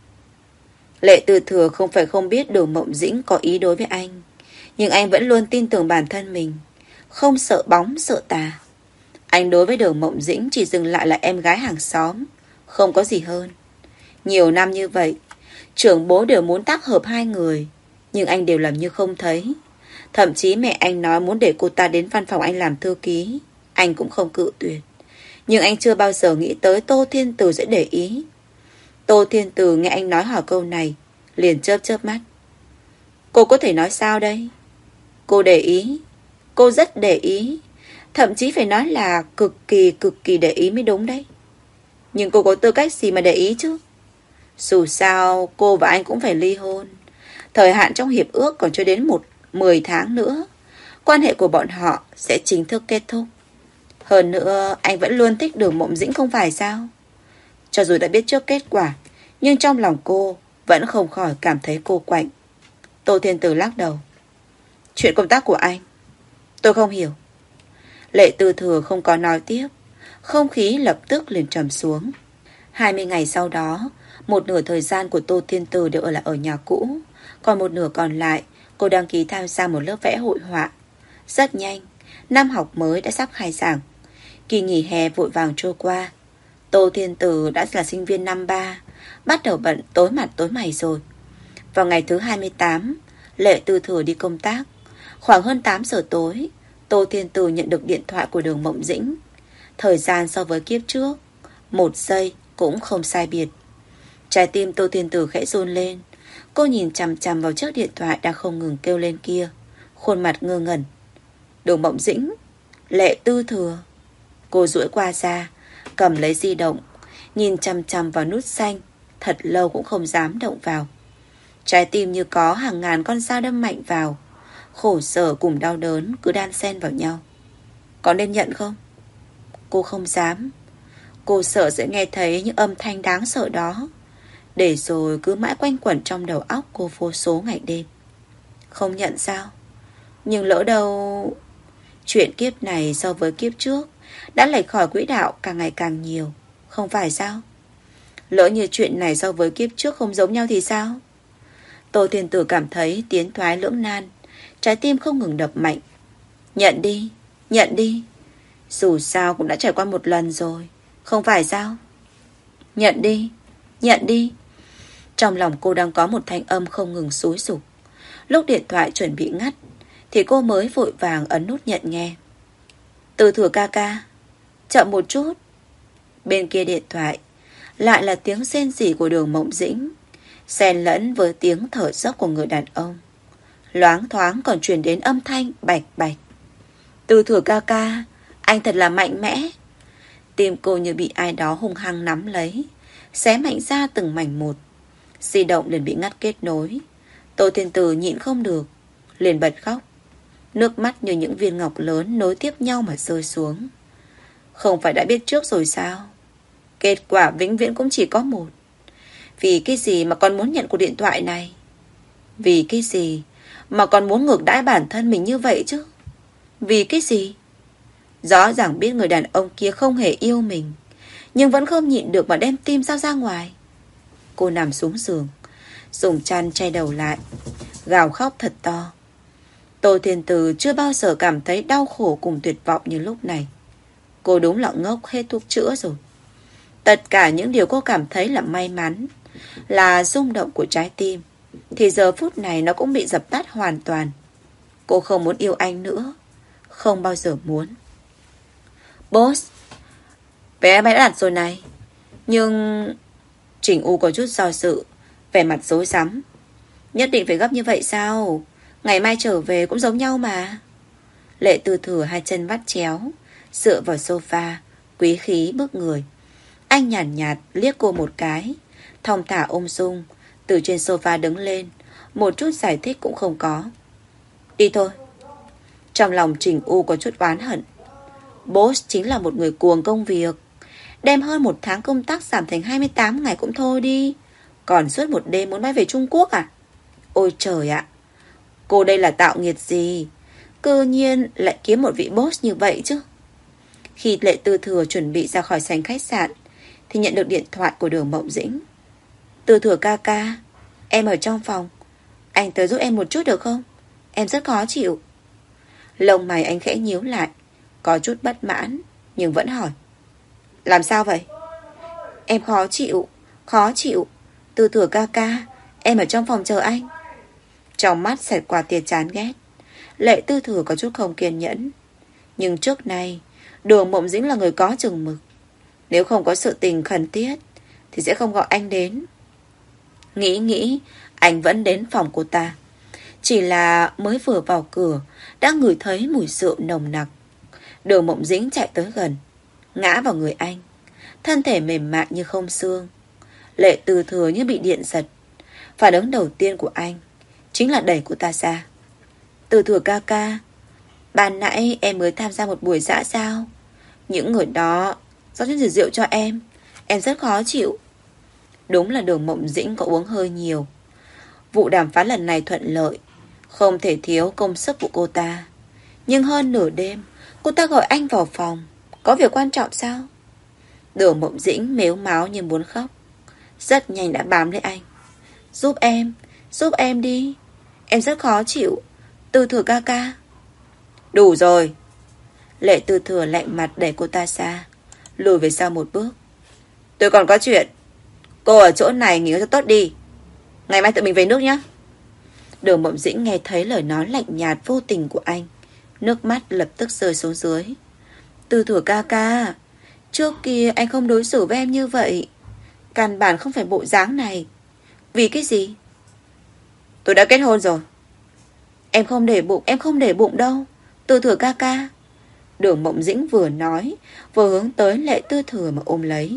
Lệ Tư Thừa không phải không biết Đường Mộng Dĩnh có ý đối với anh, nhưng anh vẫn luôn tin tưởng bản thân mình, không sợ bóng sợ tà. Anh đối với Đường Mộng Dĩnh chỉ dừng lại là em gái hàng xóm, không có gì hơn. Nhiều năm như vậy, trưởng bố đều muốn tác hợp hai người, nhưng anh đều làm như không thấy. Thậm chí mẹ anh nói muốn để cô ta đến văn phòng anh làm thư ký, anh cũng không cự tuyệt. Nhưng anh chưa bao giờ nghĩ tới Tô Thiên Tử sẽ để ý. Tô Thiên Tử nghe anh nói hỏi câu này, liền chớp chớp mắt. Cô có thể nói sao đây? Cô để ý. Cô rất để ý. Thậm chí phải nói là cực kỳ cực kỳ để ý mới đúng đấy. Nhưng cô có tư cách gì mà để ý chứ? Dù sao cô và anh cũng phải ly hôn. Thời hạn trong hiệp ước còn chưa đến một mười tháng nữa, quan hệ của bọn họ sẽ chính thức kết thúc. Hơn nữa anh vẫn luôn thích Đường Mộng Dĩnh không phải sao? Cho dù đã biết trước kết quả, nhưng trong lòng cô vẫn không khỏi cảm thấy cô quạnh. Tô Thiên Tử lắc đầu. Chuyện công tác của anh tôi không hiểu. Lệ Tư Thừa không có nói tiếp. Không khí lập tức liền trầm xuống. Hai mươi ngày sau đó, một nửa thời gian của Tô Thiên Tử đều ở lại ở nhà cũ, còn một nửa còn lại cô đăng ký tham gia một lớp vẽ hội họa. Rất nhanh, năm học mới đã sắp khai giảng. Kỳ nghỉ hè vội vàng trôi qua. Tô Thiên Tử đã là sinh viên năm ba, bắt đầu bận tối mặt tối mày rồi. Vào ngày thứ hai mươi tám, Lệ Tư Thừa đi công tác. Khoảng hơn tám giờ tối, Tô Thiên Tử nhận được điện thoại của Đường Mộng Dĩnh. Thời gian so với kiếp trước, một giây cũng không sai biệt. Trái tim Tô Thiên Tử khẽ run lên. Cô nhìn chằm chằm vào chiếc điện thoại đang không ngừng kêu lên kia, khuôn mặt ngơ ngẩn. Đường Mộng Dĩnh, Lệ Tư Thừa. Cô duỗi qua ra, cầm lấy di động, nhìn chằm chằm vào nút xanh, thật lâu cũng không dám động vào. Trái tim như có hàng ngàn con dao đâm mạnh vào, khổ sở cùng đau đớn cứ đan xen vào nhau. Có nên nhận không? Cô không dám. Cô sợ sẽ nghe thấy những âm thanh đáng sợ đó, để rồi cứ mãi quanh quẩn trong đầu óc cô vô số ngày đêm. Không nhận sao? Nhưng lỡ đâu... Chuyện kiếp này so với kiếp trước đã lệch khỏi quỹ đạo càng ngày càng nhiều, không phải sao? Lỡ như chuyện này so với kiếp trước không giống nhau thì sao? Tô Thiên Tử cảm thấy tiến thoái lưỡng nan, trái tim không ngừng đập mạnh. Nhận đi, nhận đi. Dù sao cũng đã trải qua một lần rồi, không phải sao? Nhận đi, nhận đi. Trong lòng cô đang có một thanh âm không ngừng xúi giục. Lúc điện thoại chuẩn bị ngắt thì cô mới vội vàng ấn nút nhận nghe. Tư Thừa ca ca, chậm một chút. Bên kia điện thoại lại là tiếng rên rỉ của Đường Mộng Dĩnh, xen lẫn với tiếng thở dốc của người đàn ông. Loáng thoáng còn truyền đến âm thanh bạch bạch. Tư Thừa ca ca, anh thật là mạnh mẽ. Tim cô như bị ai đó hung hăng nắm lấy, xé mạnh ra từng mảnh một. Di động liền bị ngắt kết nối. Tô Thiên Tử nhịn không được, liền bật khóc. Nước mắt như những viên ngọc lớn nối tiếp nhau mà rơi xuống. Không phải đã biết trước rồi sao? Kết quả vĩnh viễn cũng chỉ có một. Vì cái gì mà con muốn nhận cuộc điện thoại này? Vì cái gì mà con muốn ngược đãi bản thân mình như vậy chứ? Vì cái gì? Rõ ràng biết người đàn ông kia không hề yêu mình, nhưng vẫn không nhịn được mà đem tim sao ra ngoài. Cô nằm xuống giường, dùng chăn che đầu lại, gào khóc thật to. Tô Thiên Tử chưa bao giờ cảm thấy đau khổ cùng tuyệt vọng như lúc này. Cô đúng là ngốc hết thuốc chữa rồi. Tất cả những điều cô cảm thấy là may mắn, là rung động của trái tim, thì giờ phút này nó cũng bị dập tắt hoàn toàn. Cô không muốn yêu anh nữa, không bao giờ muốn. Boss, vé máy đã đặt rồi này. Nhưng... Trình U có chút do dự, vẻ mặt rối rắm. Nhất định phải gấp như vậy sao? Ngày mai trở về cũng giống nhau mà. Lệ Tư Thừa hai chân vắt chéo, dựa vào sofa, quý khí bước người. Anh nhàn nhạt, nhạt liếc cô một cái, thong thả ung dung, từ trên sofa đứng lên, một chút giải thích cũng không có. Đi thôi. Trong lòng Trình U có chút oán hận. Boss chính là một người cuồng công việc. Đem hơn một tháng công tác giảm thành hai mươi tám ngày cũng thôi đi. Còn suốt một đêm muốn bay về Trung Quốc à? Ôi trời ạ, cô đây là tạo nghiệt gì? Cơ nhiên lại kiếm một vị boss như vậy chứ. Khi Lệ Tư Thừa chuẩn bị ra khỏi sảnh khách sạn thì nhận được điện thoại của Đường Mộng Dĩnh. Tư Thừa ca ca, em ở trong phòng, anh tới giúp em một chút được không? Em rất khó chịu. Lông mày anh khẽ nhíu lại, có chút bất mãn, nhưng vẫn hỏi. Làm sao vậy? Em khó chịu, khó chịu. Tư Thừa ca ca, em ở trong phòng chờ anh. Trong mắt xẹt qua tia chán ghét. Lệ Tư Thừa có chút không kiên nhẫn. Nhưng trước nay Đường Mộng Dĩnh là người có chừng mực. Nếu không có sự tình khẩn thiết thì sẽ không gọi anh đến. Nghĩ nghĩ, anh vẫn đến phòng cô ta. Chỉ là mới vừa vào cửa đã ngửi thấy mùi rượu nồng nặc. Đường Mộng Dĩnh chạy tới gần, ngã vào người anh, thân thể mềm mại như không xương. Lệ Tư Thừa như bị điện giật. Phản ứng đầu tiên của anh chính là đẩy cô ta ra. Tư Thừa ca ca, ban nãy em mới tham gia một buổi dã giao. Những người đó rót chút rượu cho em, em rất khó chịu. Đúng là Đường Mộng Dĩnh có uống hơi nhiều. Vụ đàm phán lần này thuận lợi, không thể thiếu công sức của cô ta. Nhưng hơn nửa đêm cô ta gọi anh vào phòng. Có việc quan trọng sao? Đường Mộng Dĩnh mếu máo như muốn khóc, rất nhanh đã bám lấy anh. Giúp em, giúp em đi, em rất khó chịu. Tư Thừa ca ca. Đủ rồi. Lệ Tư Thừa lạnh mặt đẩy cô ta ra, lùi về sau một bước. Tôi còn có chuyện. Cô ở chỗ này nghỉ ngơi cho tốt đi, ngày mai tự mình về nước nhé. Đường Mộng Dĩnh nghe thấy lời nói lạnh nhạt vô tình của anh, nước mắt lập tức rơi xuống dưới. Tư Thừa ca ca, trước kia anh không đối xử với em như vậy. Căn bản không phải bộ dáng này. Vì cái gì? Tôi đã kết hôn rồi. Em không để bụng, em không để bụng đâu, Tư Thừa ca ca. Đường Mộng Dĩnh vừa nói vừa hướng tới Lệ Tư Thừa mà ôm lấy.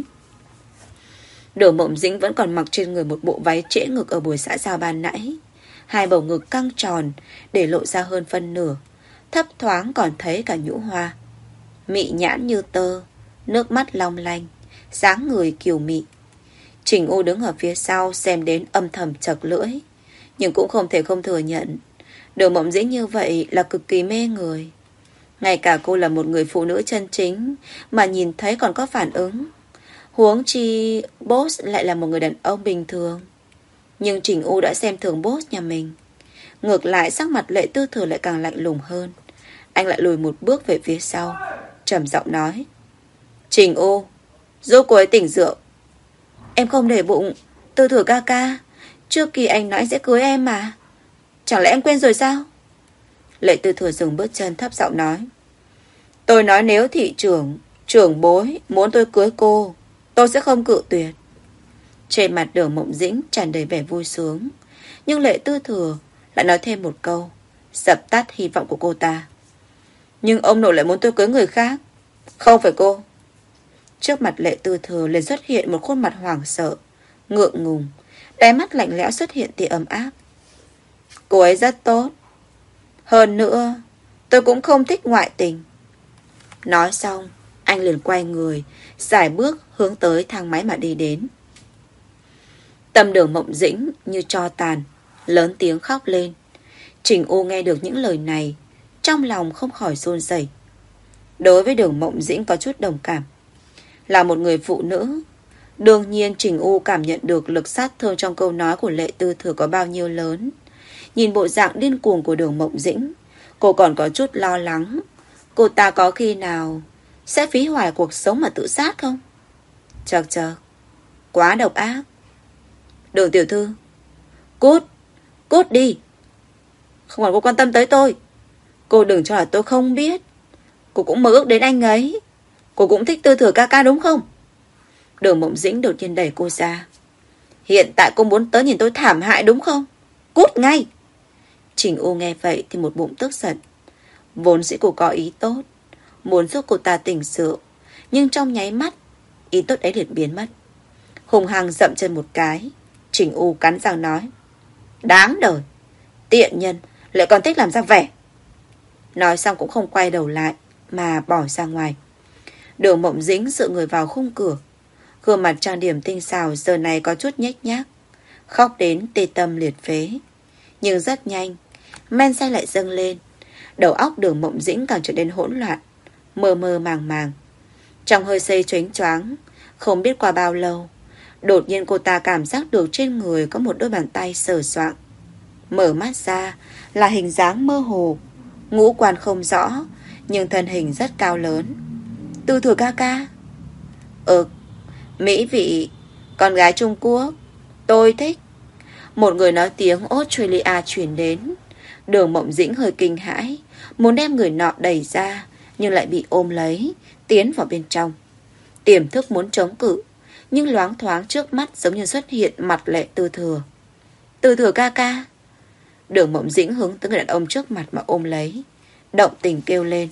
Đường Mộng Dĩnh vẫn còn mặc trên người một bộ váy trễ ngực ở buổi xã giao ban nãy. Hai bầu ngực căng tròn để lộ ra hơn phân nửa, thấp thoáng còn thấy cả nhũ hoa. Mị nhãn như tơ, nước mắt long lanh, dáng người kiều mị. Trình U đứng ở phía sau xem đến âm thầm chật lưỡi, nhưng cũng không thể không thừa nhận Đường Mộng Dĩnh như vậy là cực kỳ mê người. Ngay cả cô là một người phụ nữ chân chính mà nhìn thấy còn có phản ứng, huống chi boss lại là một người đàn ông bình thường. Nhưng Trình U đã xem thường boss nhà mình. Ngược lại sắc mặt Lệ Tư Thừa lại càng lạnh lùng hơn. Anh lại lùi một bước về phía sau, trầm giọng nói. Trình U, giúp cô ấy tỉnh rượu. Em không để bụng, Tư Thừa ca ca. Trước khi anh nói anh sẽ cưới em mà. Chẳng lẽ em quên rồi sao? Lệ Tư Thừa dừng bước chân thấp giọng nói. Tôi nói nếu thị trưởng, trưởng bối muốn tôi cưới cô, tôi sẽ không cự tuyệt. Trên mặt Đường Mộng Dĩnh tràn đầy vẻ vui sướng, nhưng Lệ Tư Thừa lại nói thêm một câu, dập tắt hy vọng của cô ta. Nhưng ông nội lại muốn tôi cưới người khác, không phải cô. Trước mặt Lệ Tư Thừa liền xuất hiện một khuôn mặt hoảng sợ, ngượng ngùng, đáy mắt lạnh lẽo xuất hiện tia ấm áp. Cô ấy rất tốt. Hơn nữa, tôi cũng không thích ngoại tình. Nói xong, anh liền quay người, giải bước hướng tới thang máy mà đi đến. Tâm Đường Mộng Dĩnh như tro tàn, lớn tiếng khóc lên. Trình U nghe được những lời này, trong lòng không khỏi run rẩy. Đối với Đường Mộng Dĩnh có chút đồng cảm. Là một người phụ nữ, đương nhiên Trình U cảm nhận được lực sát thương trong câu nói của Lệ Tư Thừa có bao nhiêu lớn. Nhìn bộ dạng điên cuồng của Đường Mộng Dĩnh, cô còn có chút lo lắng. Cô ta có khi nào sẽ phí hoài cuộc sống mà tự sát không? Chật chật, quá độc ác. Đường tiểu thư, cút, cút đi. Không còn cô quan tâm tới tôi. Cô đừng cho là tôi không biết Cô cũng mơ ước đến anh ấy. Cô cũng thích Tư Thừa ca ca đúng không? Đường Mộng Dĩnh đột nhiên đẩy cô ra. Hiện tại cô muốn tới nhìn tôi thảm hại đúng không? Cút ngay! Trình U nghe vậy thì một bụng tức giận. Vốn dĩ cô có ý tốt, muốn giúp cô ta tỉnh rượu, nhưng trong nháy mắt, ý tốt ấy liền biến mất. Hùng hăng dậm chân một cái. Trình U cắn răng nói. Đáng đời! Tiện nhân, lại còn thích làm ra vẻ. Nói xong cũng không quay đầu lại, mà bỏ ra ngoài. Đường Mộng Dĩnh dựa người vào khung cửa. Gương mặt trang điểm tinh xảo giờ này có chút nhếch nhác, khóc đến tê tâm liệt phế. Nhưng rất nhanh, men say lại dâng lên. Đầu óc Đường Mộng Dĩnh càng trở nên hỗn loạn, mơ mơ màng màng. Trong hơi say choáng choáng, không biết qua bao lâu, đột nhiên cô ta cảm giác được trên người có một đôi bàn tay sờ soạng. Mở mắt ra là hình dáng mơ hồ, ngũ quan không rõ, nhưng thân hình rất cao lớn. Tư Thừa ca ca. Ừ, mỹ vị, con gái Trung Quốc, tôi thích. Một người nói tiếng Australia chuyển đến. Đường Mộng Dĩnh hơi kinh hãi, muốn đem người nọ đẩy ra, nhưng lại bị ôm lấy, tiến vào bên trong. Tiềm thức muốn chống cự, nhưng loáng thoáng trước mắt giống như xuất hiện mặt Lệ Tư Thừa. Tư Thừa ca ca. Đường Mộng Dĩnh hướng tới người đàn ông trước mặt mà ôm lấy, động tình kêu lên.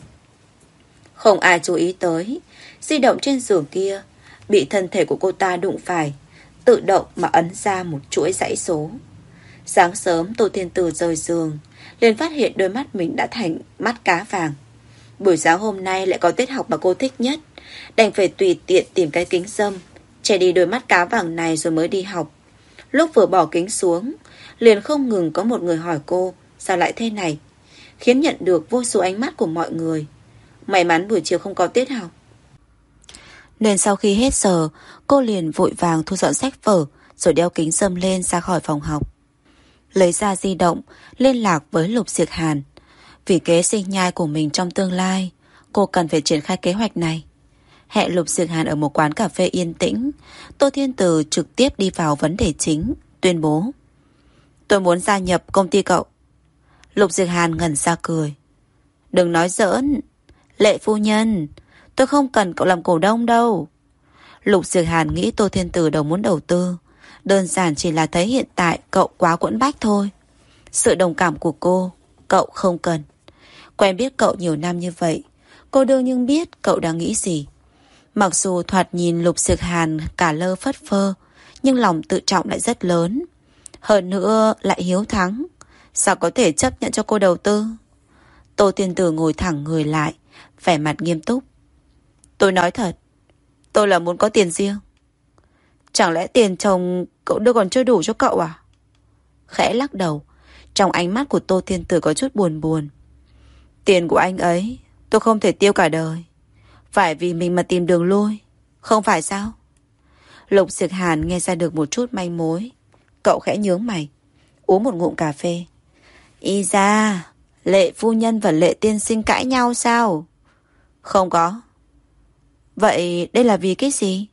Không ai chú ý tới, di động trên giường kia bị thân thể của cô ta đụng phải, tự động mà ấn ra một chuỗi dãy số. Sáng sớm Tô Thiên Tử rời giường, liền phát hiện đôi mắt mình đã thành mắt cá vàng. Buổi sáng hôm nay lại có tiết học mà cô thích nhất, đành phải tùy tiện tìm cái kính râm che đi đôi mắt cá vàng này rồi mới đi học. Lúc vừa bỏ kính xuống, liền không ngừng có một người hỏi cô sao lại thế này, khiến nhận được vô số ánh mắt của mọi người. May mắn buổi chiều không có tiết học, nên sau khi hết giờ, cô liền vội vàng thu dọn sách vở rồi đeo kính râm lên ra khỏi phòng học. Lấy ra di động, liên lạc với Lục Diệc Hàn. Vì kế sinh nhai của mình trong tương lai, cô cần phải triển khai kế hoạch này. Hẹn Lục Diệc Hàn ở một quán cà phê yên tĩnh. Tô Thiên Từ trực tiếp đi vào vấn đề chính, tuyên bố. Tôi muốn gia nhập công ty cậu. Lục Diệc Hàn ngẩn ra cười. Đừng nói giỡn, Lệ phu nhân, tôi không cần cậu làm cổ đông đâu. Lục Diệc Hàn nghĩ Tô Thiên Từ đâu muốn đầu tư, đơn giản chỉ là thấy hiện tại cậu quá quẫn bách thôi. Sự đồng cảm của cô, cậu không cần. Quen biết cậu nhiều năm như vậy, cô đương nhiên biết cậu đang nghĩ gì. Mặc dù thoạt nhìn Lục Diệc Hàn cả lơ phất phơ, nhưng lòng tự trọng lại rất lớn. Hơn nữa lại hiếu thắng, sao có thể chấp nhận cho cô đầu tư? Tô Thiên Tử ngồi thẳng người lại, vẻ mặt nghiêm túc. Tôi nói thật, tôi là muốn có tiền riêng. Chẳng lẽ tiền chồng cậu đưa còn chưa đủ cho cậu à? Khẽ lắc đầu, trong ánh mắt của Tô Thiên Tử có chút buồn buồn. Tiền của anh ấy tôi không thể tiêu cả đời, phải vì mình mà tìm đường lui, không phải sao? Lục Diệc Hàn nghe ra được một chút manh mối. Cậu khẽ nhướng mày, uống một ngụm cà phê. Y ra, Lệ phu nhân và Lệ tiên sinh cãi nhau sao? Không có. Vậy đây là vì cái gì?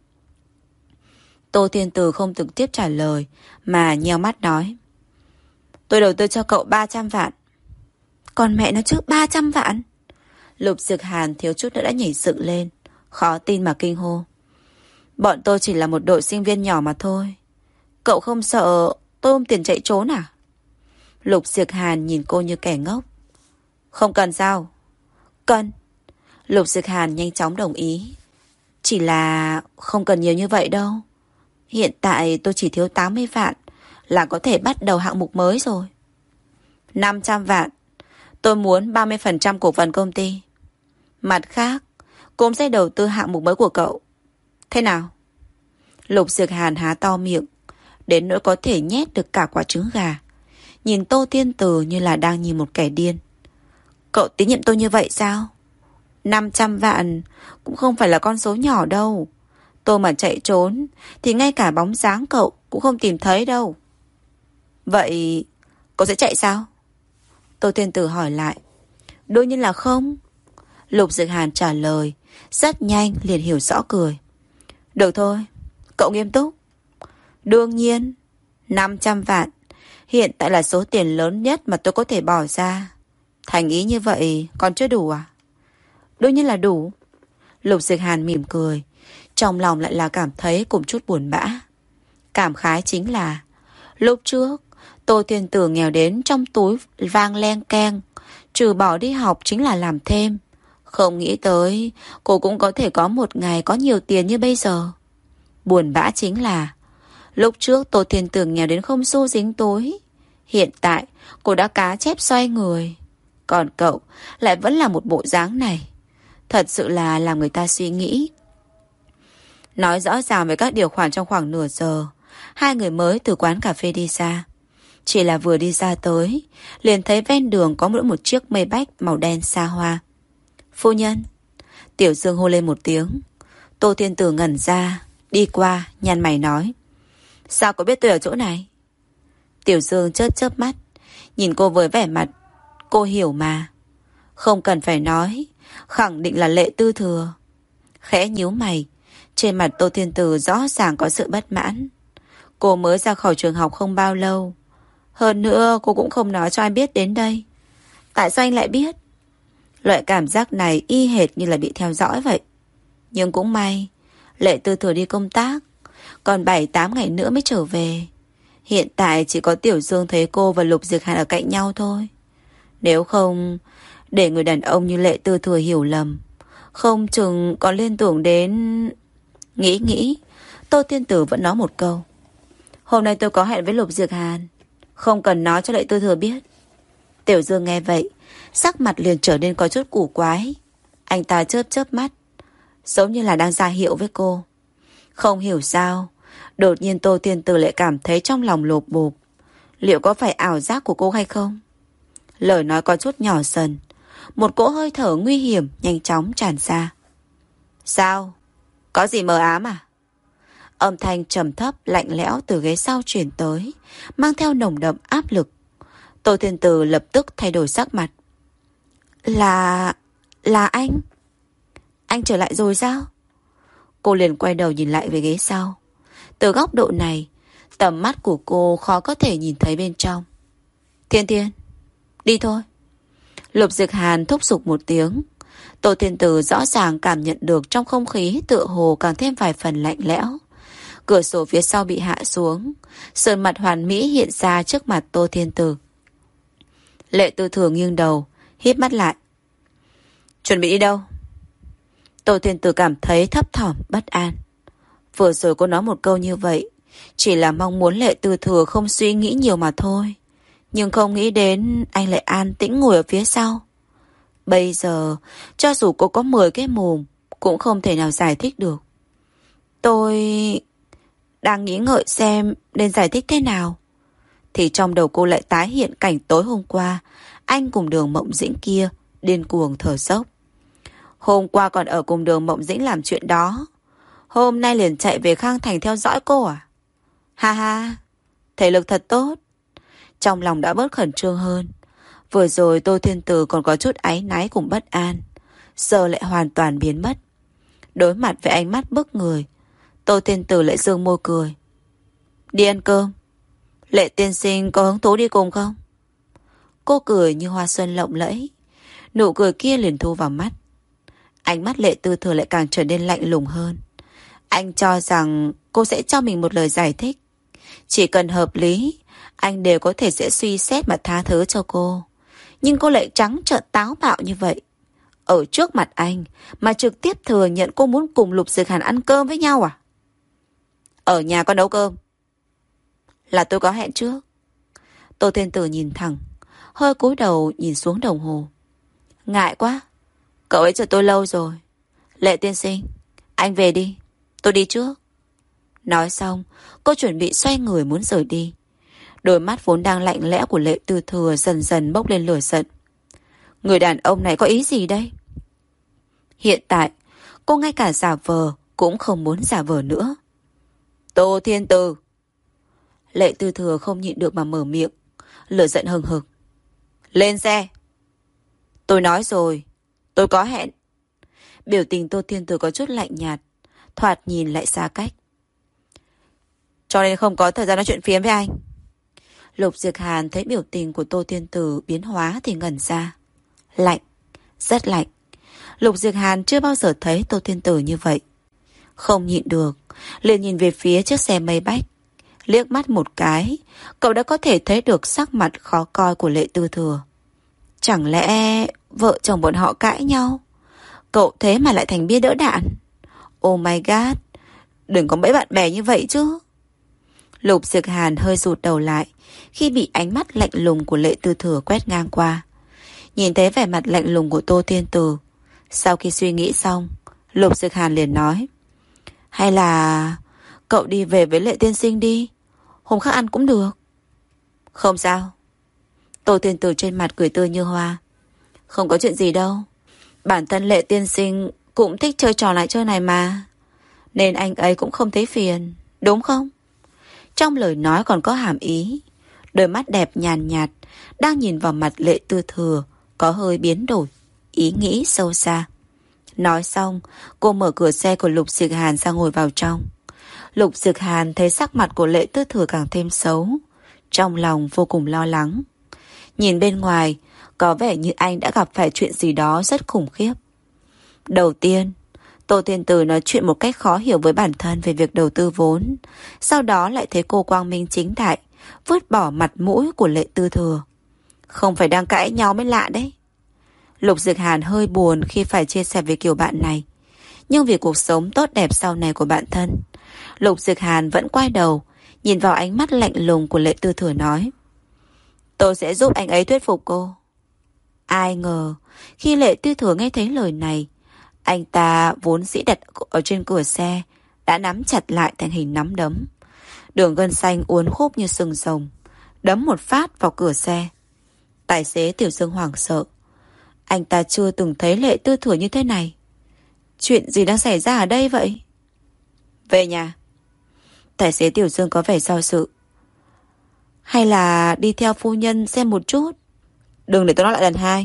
Tô Thiên Từ không trực tiếp trả lời, mà nheo mắt nói. Tôi đầu tư cho cậu ba trăm vạn. Còn mẹ nó chứ, ba trăm vạn? Lục Diệc Hàn thiếu chút nữa đã nhảy dựng lên, khó tin mà kinh hô. Bọn tôi chỉ là một đội sinh viên nhỏ mà thôi. Cậu không sợ tôi ôm tiền chạy trốn à? Lục Diệc Hàn nhìn cô như kẻ ngốc. Không cần sao? Cần. Lục Diệc Hàn nhanh chóng đồng ý. Chỉ là không cần nhiều như vậy đâu. Hiện tại tôi chỉ thiếu tám mươi vạn là có thể bắt đầu hạng mục mới rồi. năm trăm vạn. Tôi muốn ba mươi phần trăm cổ phần công ty. Mặt khác, cũng sẽ đầu tư hạng mục mới của cậu. Thế nào? Lục Diệc Hàn há to miệng, đến nỗi có thể nhét được cả quả trứng gà. Nhìn Tô Thiên Từ như là đang nhìn một kẻ điên. Cậu tín nhiệm tôi như vậy sao? năm trăm vạn cũng không phải là con số nhỏ đâu. Tôi mà chạy trốn thì ngay cả bóng dáng cậu cũng không tìm thấy đâu. Vậy cậu sẽ chạy sao? Tô Thiên Tử hỏi lại. Đương nhiên là không. Lục Diệc Hàn trả lời, rất nhanh liền hiểu rõ cười. Được thôi, cậu nghiêm túc. Đương nhiên, năm trăm vạn hiện tại là số tiền lớn nhất mà tôi có thể bỏ ra. Thành ý như vậy còn chưa đủ à? Đương nhiên là đủ. Lục Dịch Hàn mỉm cười, trong lòng lại là cảm thấy cùng chút buồn bã. Cảm khái chính là lúc trước Tô Thiên Tử nghèo đến trong túi vang len keng, trừ bỏ đi học chính là làm thêm. Không nghĩ tới cô cũng có thể có một ngày có nhiều tiền như bây giờ. Buồn bã chính là lúc trước Tô Thiên Tử nghèo đến không xu dính túi, hiện tại cô đã cá chép xoay người, còn cậu lại vẫn là một bộ dáng này. Thật sự là làm người ta suy nghĩ. Nói rõ ràng về các điều khoản trong khoảng nửa giờ, hai người mới từ quán cà phê đi ra. Chỉ là vừa đi ra tới, liền thấy ven đường có mỗi một chiếc Maybach màu đen xa hoa. Phu nhân. Tiểu Dương hô lên một tiếng. Tô Thiên Tử ngẩn ra, đi qua, nhăn mày nói: sao cô biết tôi ở chỗ này? Tiểu Dương chớp chớp mắt, nhìn cô với vẻ mặt cô hiểu mà. Không cần phải nói, khẳng định là Lệ Tư Thừa. Khẽ nhíu mày, trên mặt Tô Thiên Tử rõ ràng có sự bất mãn. Cô mới ra khỏi trường học không bao lâu, hơn nữa cô cũng không nói cho ai biết đến đây. Tại sao anh lại biết? Loại cảm giác này y hệt như là bị theo dõi vậy. Nhưng cũng may Lệ Tư Thừa đi công tác, còn bảy tám ngày nữa mới trở về. Hiện tại chỉ có Tiểu Dương thấy cô và Lục Diệc Hàn ở cạnh nhau thôi. Nếu không, để người đàn ông như Lệ Tư Thừa hiểu lầm, không chừng còn liên tưởng đến... Nghĩ nghĩ, Tô Thiên Tử vẫn nói một câu: hôm nay tôi có hẹn với Lục Diệc Hàn, không cần nói cho Lệ Tư Thừa biết. Tiểu Dương nghe vậy, sắc mặt liền trở nên có chút củ quái. Anh ta chớp chớp mắt, giống như là đang ra hiệu với cô. Không hiểu sao, đột nhiên Tô Thiên Tử lại cảm thấy trong lòng lột bột. Liệu có phải ảo giác của cô hay không? Lời nói có chút nhỏ dần, một cỗ hơi thở nguy hiểm nhanh chóng tràn ra. Sao? Có gì mờ ám à? Âm thanh trầm thấp lạnh lẽo từ ghế sau truyền tới, mang theo nồng đậm áp lực. Tô Thiên Tử lập tức thay đổi sắc mặt. Là... là anh? Anh trở lại rồi sao? Cô liền quay đầu nhìn lại về ghế sau. Từ góc độ này, tầm mắt của cô khó có thể nhìn thấy bên trong. Thiên Thiên, đi thôi. Lục Diệc Hàn thúc giục một tiếng. Tô Thiên Tử rõ ràng cảm nhận được trong không khí tựa hồ càng thêm vài phần lạnh lẽo. Cửa sổ phía sau bị hạ xuống, sườn mặt hoàn mỹ hiện ra trước mặt Tô Thiên Tử. Lệ Tư Thừa nghiêng đầu, híp mắt lại. Chuẩn bị đi đâu? Tô Thiên Tử cảm thấy thấp thỏm bất an. Vừa rồi cô nói một câu như vậy, chỉ là mong muốn Lệ Tư Thừa không suy nghĩ nhiều mà thôi. Nhưng không nghĩ đến anh lại an tĩnh ngồi ở phía sau. Bây giờ, cho dù cô có mười cái mồm, cũng không thể nào giải thích được. Tôi... đang nghĩ ngợi xem nên giải thích thế nào. Thì trong đầu cô lại tái hiện cảnh tối hôm qua, anh cùng Đường Mộng Dĩnh kia điên cuồng thở dốc. Hôm qua còn ở cùng Đường Mộng Dĩnh làm chuyện đó, hôm nay liền chạy về Khang Thành theo dõi cô à? Ha ha, thể lực thật tốt. Trong lòng đã bớt khẩn trương hơn. Vừa rồi Tô Thiên Tử còn có chút áy náy cùng bất an, giờ lại hoàn toàn biến mất. Đối mặt với ánh mắt bức người, Tô Thiên Tử lại dương môi cười. Đi ăn cơm. Lệ tiên sinh có hứng thú đi cùng không? Cô cười như hoa xuân lộng lẫy. Nụ cười kia liền thu vào mắt. Ánh mắt Lệ Tư Thừa lại càng trở nên lạnh lùng hơn. Anh cho rằng cô sẽ cho mình một lời giải thích. Chỉ cần hợp lý, anh đều có thể sẽ suy xét mà tha thứ cho cô. Nhưng cô lại trắng trợn táo bạo như vậy. Ở trước mặt anh mà trực tiếp thừa nhận cô muốn cùng Lục Diệc Hàn ăn cơm với nhau à? Ở nhà con nấu cơm. Là tôi có hẹn trước. Tô Thiên Tử nhìn thẳng, hơi cúi đầu nhìn xuống đồng hồ. Ngại quá, cậu ấy chờ tôi lâu rồi. Lệ tiên sinh, anh về đi, tôi đi trước. Nói xong, cô chuẩn bị xoay người muốn rời đi. Đôi mắt vốn đang lạnh lẽo của Lệ Tư Thừa dần dần bốc lên lửa giận. Người đàn ông này có ý gì đây? Hiện tại, cô ngay cả giả vờ cũng không muốn giả vờ nữa. Tô Thiên Tử. Lệ Tư Thừa không nhịn được mà mở miệng, lửa giận hừng hực. Lên xe. Tôi nói rồi, tôi có hẹn. Biểu tình Tô Thiên Tử có chút lạnh nhạt, thoạt nhìn lại xa cách. Cho nên không có thời gian nói chuyện phiếm với anh. Lục Diệc Hàn thấy biểu tình của Tô Thiên Tử biến hóa thì ngẩn ra. Lạnh, rất lạnh. Lục Diệc Hàn chưa bao giờ thấy Tô Thiên Tử như vậy. Không nhịn được, liền nhìn về phía chiếc xe mây bách. Liếc mắt một cái, cậu đã có thể thấy được sắc mặt khó coi của Lệ Tư Thừa. Chẳng lẽ vợ chồng bọn họ cãi nhau? Cậu thế mà lại thành bia đỡ đạn? Oh my god, đừng có bẫy bạn bè như vậy chứ. Lục Diệc Hàn hơi rụt đầu lại khi bị ánh mắt lạnh lùng của Lệ Tư Thừa quét ngang qua. Nhìn thấy vẻ mặt lạnh lùng của Tô Thiên Tử, sau khi suy nghĩ xong, Lục Diệc Hàn liền nói: hay là cậu đi về với Lệ tiên sinh đi, hôm khác ăn cũng được. Không sao. Tô Thiên Tử trên mặt cười tươi như hoa. Không có chuyện gì đâu. Bản thân Lệ tiên sinh cũng thích chơi trò lại chơi này mà, nên anh ấy cũng không thấy phiền, đúng không? Trong lời nói còn có hàm ý. Đôi mắt đẹp nhàn nhạt đang nhìn vào mặt Lệ Tư Thừa có hơi biến đổi, ý nghĩ sâu xa. Nói xong, cô mở cửa xe của Lục Diệc Hàn ra ngồi vào trong. Lục Diệc Hàn thấy sắc mặt của Lệ Tư Thừa càng thêm xấu, trong lòng vô cùng lo lắng. Nhìn bên ngoài, có vẻ như anh đã gặp phải chuyện gì đó rất khủng khiếp. Đầu tiên, Tô Thiên Tử nói chuyện một cách khó hiểu với bản thân về việc đầu tư vốn. Sau đó lại thấy cô quang minh chính đại vứt bỏ mặt mũi của Lệ Tư Thừa. Không phải đang cãi nhau mới lạ đấy. Lục Diệc Hàn hơi buồn khi phải chia sẻ với kiểu bạn này, nhưng vì cuộc sống tốt đẹp sau này của bản thân, Lục Diệc Hàn vẫn quay đầu nhìn vào ánh mắt lạnh lùng của Lệ Tư Thừa nói: tôi sẽ giúp anh ấy thuyết phục cô. Ai ngờ khi Lệ Tư Thừa nghe thấy lời này, anh ta vốn dĩ đặt ở trên cửa xe đã nắm chặt lại thành hình nắm đấm. Đường gân xanh uốn khúc như sừng rồng, đấm một phát vào cửa xe. Tài xế Tiểu Dương hoảng sợ. Anh ta chưa từng thấy Lệ Tư Thừa như thế này. Chuyện gì đang xảy ra ở đây vậy? Về nhà. Tài xế Tiểu Dương có vẻ do dự. Hay là đi theo phu nhân xem một chút? Đừng để tôi nói lại lần hai.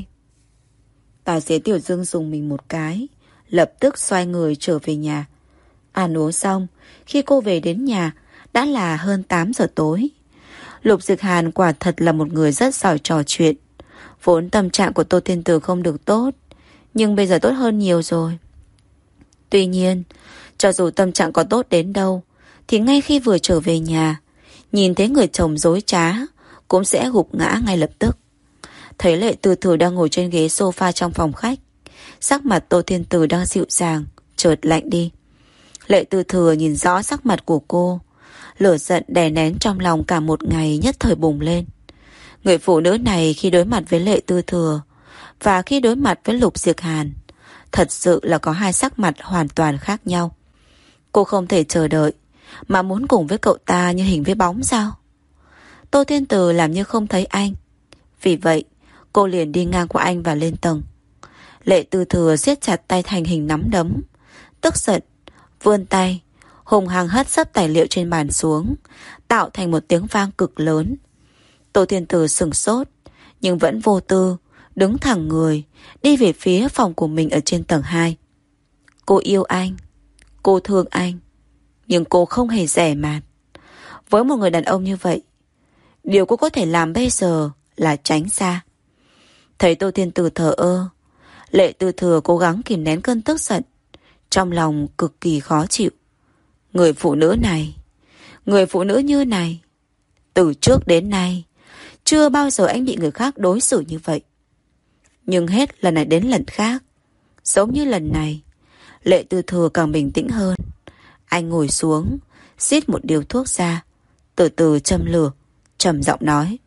Tài xế Tiểu Dương dùng mình một cái, lập tức xoay người trở về nhà. Ăn uống xong, khi cô về đến nhà đã là hơn tám giờ tối. Lục Diệc Hàn quả thật là một người rất giỏi trò chuyện. Vốn tâm trạng của Tô Thiên Tử không được tốt, nhưng bây giờ tốt hơn nhiều rồi. Tuy nhiên, cho dù tâm trạng có tốt đến đâu, thì ngay khi vừa trở về nhà, nhìn thấy người chồng dối trá, cũng sẽ gục ngã ngay lập tức. Thấy Lệ Tư Thừa đang ngồi trên ghế sofa trong phòng khách, sắc mặt Tô Thiên Tử đang dịu dàng, chợt lạnh đi. Lệ Tư Thừa nhìn rõ sắc mặt của cô, lửa giận đè nén trong lòng cả một ngày nhất thời bùng lên. Người phụ nữ này khi đối mặt với Lệ Tư Thừa và khi đối mặt với Lục Diệc Hàn, thật sự là có hai sắc mặt hoàn toàn khác nhau. Cô không thể chờ đợi mà muốn cùng với cậu ta như hình với bóng sao? Tô Thiên Tử làm như không thấy anh. Vì vậy, cô liền đi ngang qua anh và lên tầng. Lệ Tư Thừa siết chặt tay thành hình nắm đấm, tức giận, vươn tay, hùng hăng hất sấp tài liệu trên bàn xuống, tạo thành một tiếng vang cực lớn. Tô Thiên Tử sửng sốt, nhưng vẫn vô tư, đứng thẳng người, đi về phía phòng của mình ở trên tầng hai. Cô yêu anh, cô thương anh, nhưng cô không hề rẻ mạt. Với một người đàn ông như vậy, điều cô có thể làm bây giờ là tránh xa. Thấy Tô Thiên Tử thờ ơ, Lệ Tư Thừa cố gắng kìm nén cơn tức giận, trong lòng cực kỳ khó chịu. Người phụ nữ này, người phụ nữ như này, từ trước đến nay chưa bao giờ anh bị người khác đối xử như vậy. Nhưng hết lần này đến lần khác, giống như lần này, Lệ Tư Thừa càng bình tĩnh hơn. Anh ngồi xuống, rít một điếu thuốc ra, từ từ châm lửa, trầm giọng nói: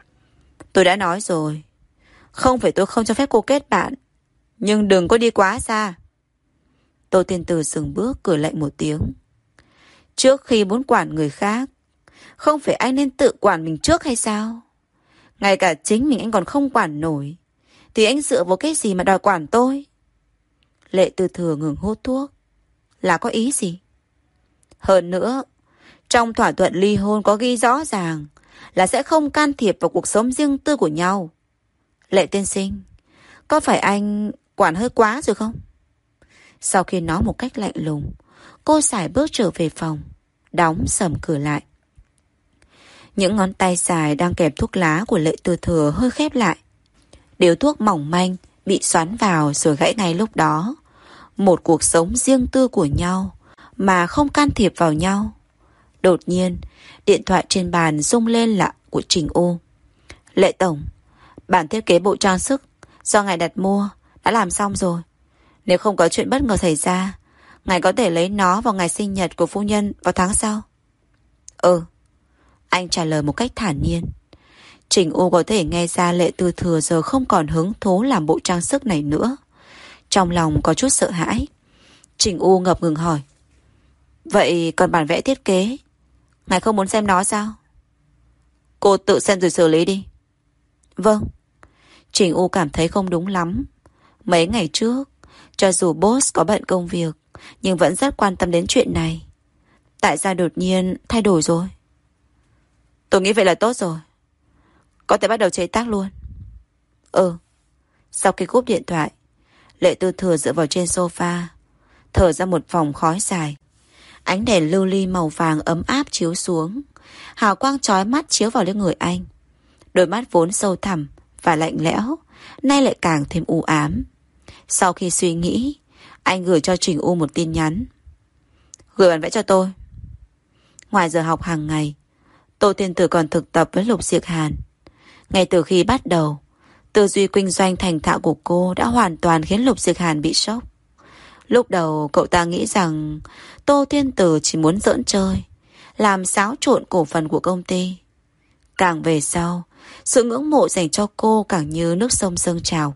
tôi đã nói rồi, không phải tôi không cho phép cô kết bạn, nhưng đừng có đi quá xa. Tô Thiên Tử dừng bước cười lạnh một tiếng. Trước khi muốn quản người khác, không phải anh nên tự quản mình trước hay sao? Ngay cả chính mình anh còn không quản nổi, thì anh dựa vào cái gì mà đòi quản tôi? Lệ Tư Thừa ngừng hút thuốc. Là có ý gì? Hơn nữa, trong thỏa thuận ly hôn có ghi rõ ràng là sẽ không can thiệp vào cuộc sống riêng tư của nhau. Lệ tiên sinh, có phải anh quản hơi quá rồi không? Sau khi nói một cách lạnh lùng, cô sải bước trở về phòng, đóng sầm cửa lại. Những ngón tay dài đang kẹp thuốc lá của Lệ Tư Thừa hơi khép lại. Điếu thuốc mỏng manh bị xoắn vào rồi gãy ngay lúc đó. Một cuộc sống riêng tư của nhau mà không can thiệp vào nhau. Đột nhiên, điện thoại trên bàn rung lên là của Trình U. Lệ Tổng, bản thiết kế bộ trang sức do ngài đặt mua đã làm xong rồi. Nếu không có chuyện bất ngờ xảy ra, ngài có thể lấy nó vào ngày sinh nhật của phu nhân vào tháng sau. Ừ, anh trả lời một cách thản nhiên. Trình U có thể nghe ra Lệ Tư Thừa giờ không còn hứng thú làm bộ trang sức này nữa. Trong lòng có chút sợ hãi. Trình U ngập ngừng hỏi, vậy còn bản vẽ thiết kế, ngài không muốn xem nó sao? Cô tự xem rồi xử lý đi. Vâng. Trình U cảm thấy không đúng lắm. Mấy ngày trước, cho dù boss có bận công việc, nhưng vẫn rất quan tâm đến chuyện này. Tại sao đột nhiên thay đổi rồi? Tôi nghĩ vậy là tốt rồi. Có thể bắt đầu chế tác luôn. Ừ. Sau khi cúp điện thoại, Lệ Tư Thừa dựa vào trên sofa, thở ra một vòng khói dài. Ánh đèn lưu ly màu vàng ấm áp chiếu xuống, hào quang chói mắt chiếu vào lên người anh. Đôi mắt vốn sâu thẳm và lạnh lẽo nay lại càng thêm u ám. Sau khi suy nghĩ, anh gửi cho Trình U một tin nhắn. Gửi bản vẽ cho tôi. Ngoài giờ học hàng ngày, Tô Thiên Tử còn thực tập với Lục Diệc Hàn. Ngay từ khi bắt đầu, tư duy kinh doanh thành thạo của cô đã hoàn toàn khiến Lục Diệc Hàn bị sốc. Lúc đầu cậu ta nghĩ rằng Tô Thiên Tử chỉ muốn giỡn chơi, làm xáo trộn cổ phần của công ty. Càng về sau, sự ngưỡng mộ dành cho cô càng như nước sông dâng trào.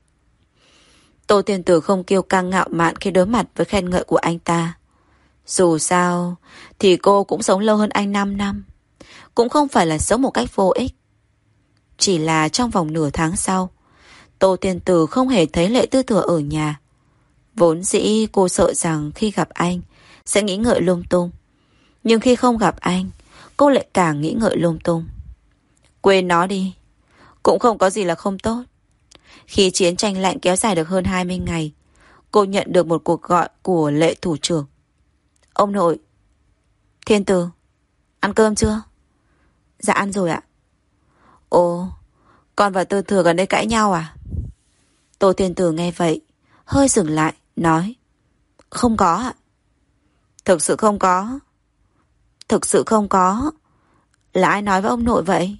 Tô Thiên Tử không kiêu căng ngạo mạn khi đối mặt với khen ngợi của anh ta. Dù sao thì cô cũng sống lâu hơn anh năm năm, cũng không phải là sống một cách vô ích. Chỉ là trong vòng nửa tháng sau, Tô Thiên Tử không hề thấy Lệ Tư Thừa ở nhà. Vốn dĩ cô sợ rằng khi gặp anh sẽ nghĩ ngợi lung tung, nhưng khi không gặp anh, cô lại càng nghĩ ngợi lung tung. Quên nó đi, cũng không có gì là không tốt. Khi chiến tranh lạnh kéo dài được hơn hai mươi ngày, cô nhận được một cuộc gọi của Lệ thủ trưởng. Ông nội. Thiên Tử, ăn cơm chưa? Dạ ăn rồi ạ. Ồ, con và Tư Thừa gần đây cãi nhau à? Tô Thiên Tử nghe vậy, hơi dừng lại, nói. Không có ạ. Thực sự không có? Thực sự không có. Là ai nói với ông nội vậy?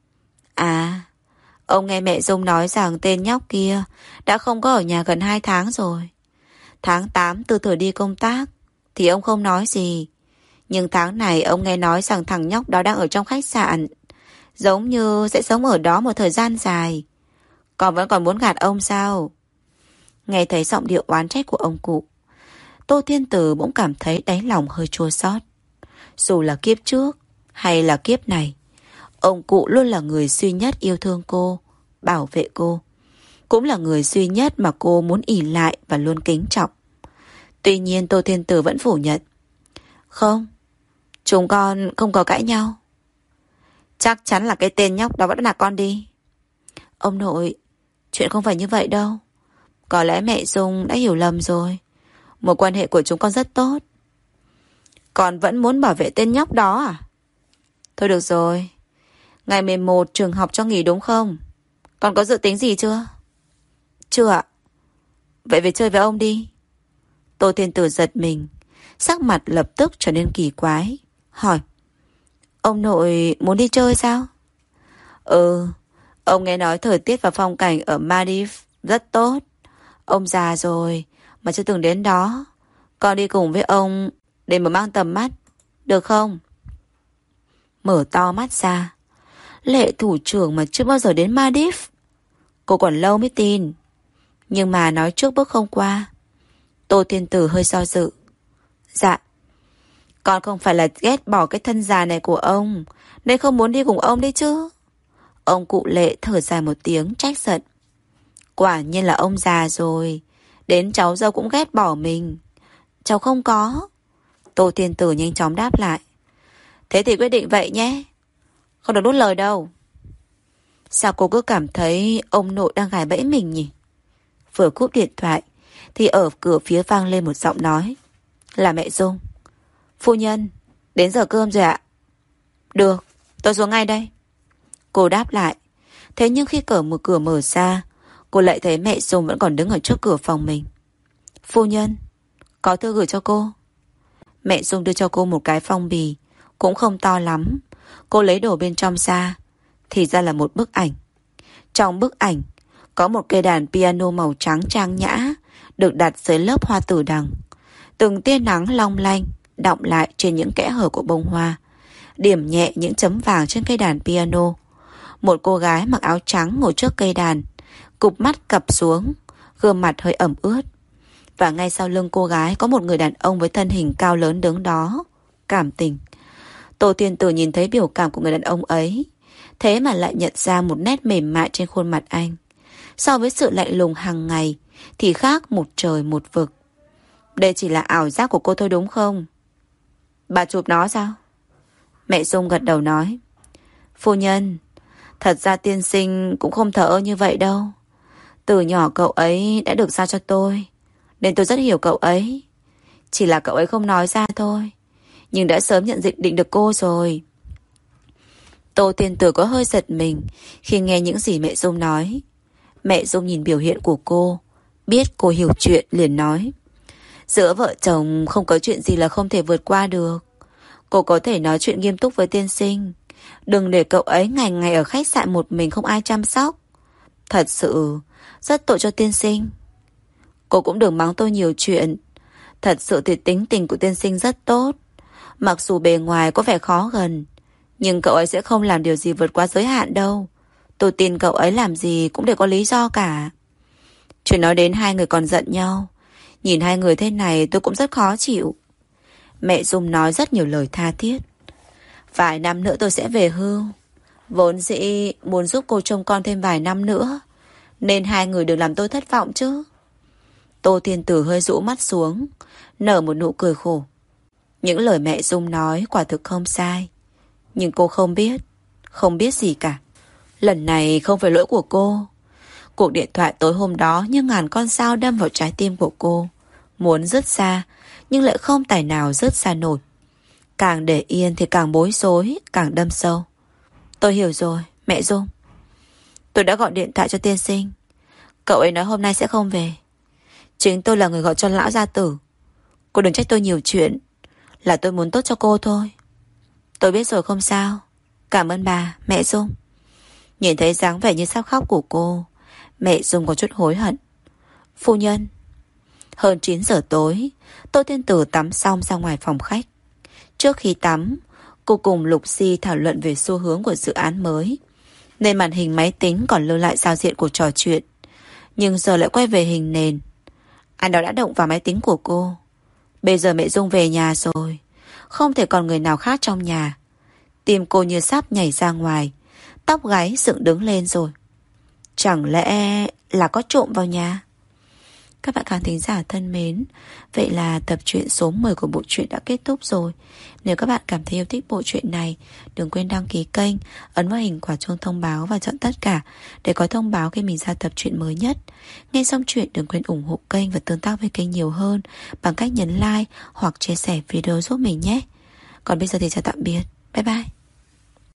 À, ông nghe mẹ Dung nói rằng tên nhóc kia đã không có ở nhà gần hai tháng rồi. Tháng tám Tư Thừa đi công tác thì ông không nói gì. Nhưng tháng này ông nghe nói rằng thằng nhóc đó đang ở trong khách sạn, giống như sẽ sống ở đó một thời gian dài. Còn vẫn còn muốn gạt ông sao? Nghe thấy giọng điệu oán trách của ông cụ, Tô Thiên Tử bỗng cảm thấy đáy lòng hơi chua xót. Dù là kiếp trước hay là kiếp này, ông cụ luôn là người duy nhất yêu thương cô, bảo vệ cô. Cũng là người duy nhất mà cô muốn ỷ lại và luôn kính trọng. Tuy nhiên Tô Thiên Tử vẫn phủ nhận. Không, chúng con không có cãi nhau. Chắc chắn là cái tên nhóc đó vẫn nạt con đi. Ông nội, chuyện không phải như vậy đâu. Có lẽ mẹ Dung đã hiểu lầm rồi. Mối quan hệ của chúng con rất tốt. Con vẫn muốn bảo vệ tên nhóc đó à? Thôi được rồi. Ngày mười một trường học cho nghỉ đúng không? Con có dự tính gì chưa? Chưa ạ. Vậy về chơi với ông đi. Tô Thiên Tử giật mình, sắc mặt lập tức trở nên kỳ quái, hỏi. Ông nội muốn đi chơi sao? Ừ, ông nghe nói thời tiết và phong cảnh ở Maldives rất tốt. Ông già rồi mà chưa từng đến đó. Con đi cùng với ông để mà mang tầm mắt, được không? Mở to mắt ra. Lệ thủ trưởng mà chưa bao giờ đến Maldives. Cô còn lâu mới tin. Nhưng mà nói trước bước không qua. Tô Thiên Tử hơi do dự. Dạ, con không phải là ghét bỏ cái thân già này của ông nên không muốn đi cùng ông đấy chứ. Ông cụ Lệ thở dài một tiếng trách giận. Quả nhiên là ông già rồi, đến cháu dâu cũng ghét bỏ mình. Cháu không có. Tô Thiên Tử nhanh chóng đáp lại. Thế thì quyết định vậy nhé, không được nuốt lời đâu. Sao cô cứ cảm thấy ông nội đang gài bẫy mình nhỉ? Vừa cúp điện thoại thì ở cửa phía vang lên một giọng nói. Là mẹ Dung. Phu nhân, đến giờ cơm rồi ạ. Được, tôi xuống ngay đây. Cô đáp lại. Thế nhưng khi cửa mở cửa mở ra, Cô lại thấy mẹ Dung vẫn còn đứng ở trước cửa phòng mình. Phu nhân, có thư gửi cho cô. Mẹ Dung đưa cho cô một cái phong bì, cũng không to lắm. Cô lấy đồ bên trong ra, thì ra là một bức ảnh. Trong bức ảnh có một cây đàn piano màu trắng trang nhã, được đặt dưới lớp hoa tử đằng. Từng tia nắng long lanh đọng lại trên những kẽ hở của bông hoa, điểm nhẹ những chấm vàng trên cây đàn piano. Một cô gái mặc áo trắng ngồi trước cây đàn, cụp mắt cặp xuống, gương mặt hơi ẩm ướt. Và ngay sau lưng cô gái có một người đàn ông với thân hình cao lớn đứng đó, cảm tình. Tô Tiên Tử nhìn thấy biểu cảm của người đàn ông ấy, thế mà lại nhận ra một nét mềm mại trên khuôn mặt anh. So với sự lạnh lùng hàng ngày thì khác một trời một vực. Đây chỉ là ảo giác của cô thôi đúng không? Bà chụp nó sao? Mẹ Dung gật đầu nói. Phu nhân, thật ra tiên sinh cũng không thờ ơ như vậy đâu. Từ nhỏ cậu ấy đã được giao cho tôi, nên tôi rất hiểu cậu ấy. Chỉ là cậu ấy không nói ra thôi, nhưng đã sớm nhận định được cô rồi. Tô Tiên Tử có hơi giật mình khi nghe những gì mẹ Dung nói. Mẹ Dung nhìn biểu hiện của cô, biết cô hiểu chuyện, liền nói. Giữa vợ chồng không có chuyện gì là không thể vượt qua được. Cô có thể nói chuyện nghiêm túc với tiên sinh, đừng để cậu ấy ngày ngày ở khách sạn một mình không ai chăm sóc. Thật sự rất tội cho tiên sinh. Cô cũng đừng mắng tôi nhiều chuyện. Thật sự thì tính tình của tiên sinh rất tốt. Mặc dù bề ngoài có vẻ khó gần, nhưng cậu ấy sẽ không làm điều gì vượt quá giới hạn đâu. Tôi tin cậu ấy làm gì cũng đều có lý do cả. Chuyện nói đến hai người còn giận nhau, nhìn hai người thế này tôi cũng rất khó chịu. Mẹ Dung nói rất nhiều lời tha thiết. Vài năm nữa tôi sẽ về hưu. Vốn dĩ muốn giúp cô trông con thêm vài năm nữa, nên hai người đừng làm tôi thất vọng chứ. Tô Tiên Tử hơi rũ mắt xuống, nở một nụ cười khổ. Những lời mẹ Dung nói quả thực không sai, nhưng cô không biết, không biết gì cả. Lần này không phải lỗi của cô. Cuộc điện thoại tối hôm đó như ngàn con dao đâm vào trái tim của cô. Muốn dứt ra, nhưng lại không tài nào dứt ra nổi. Càng để yên thì càng bối rối, càng đâm sâu. Tôi hiểu rồi, mẹ Dung. Tôi đã gọi điện thoại cho tiên sinh. Cậu ấy nói hôm nay sẽ không về. Chính tôi là người gọi cho lão gia tử. Cô đừng trách tôi nhiều chuyện, là tôi muốn tốt cho cô thôi. Tôi biết rồi, không sao. Cảm ơn bà, mẹ Dung. Nhìn thấy dáng vẻ như sắp khóc của cô, mẹ Dung có chút hối hận. Phu nhân. Hơn chín giờ tối, Tô Tiên Tử tắm xong ra ngoài phòng khách. Trước khi tắm, cô cùng Lục Si thảo luận về xu hướng của dự án mới, nên màn hình máy tính còn lưu lại giao diện của trò chuyện. Nhưng giờ lại quay về hình nền. Anh đó đã động vào máy tính của cô. Bây giờ mẹ Dung về nhà rồi, không thể còn người nào khác trong nhà. Tim cô như sắp nhảy ra ngoài, tóc gáy dựng đứng lên rồi. Chẳng lẽ là có trộm vào nhà? Các bạn khán thính giả thân mến, vậy là tập truyện số mười của bộ truyện đã kết thúc rồi. Nếu các bạn cảm thấy yêu thích bộ truyện này, đừng quên đăng ký kênh, ấn vào hình quả chuông thông báo và chọn tất cả để có thông báo khi mình ra tập truyện mới nhất. Nghe xong truyện đừng quên ủng hộ kênh và tương tác với kênh nhiều hơn bằng cách nhấn like hoặc chia sẻ video giúp mình nhé. Còn bây giờ thì chào tạm biệt. Bye bye.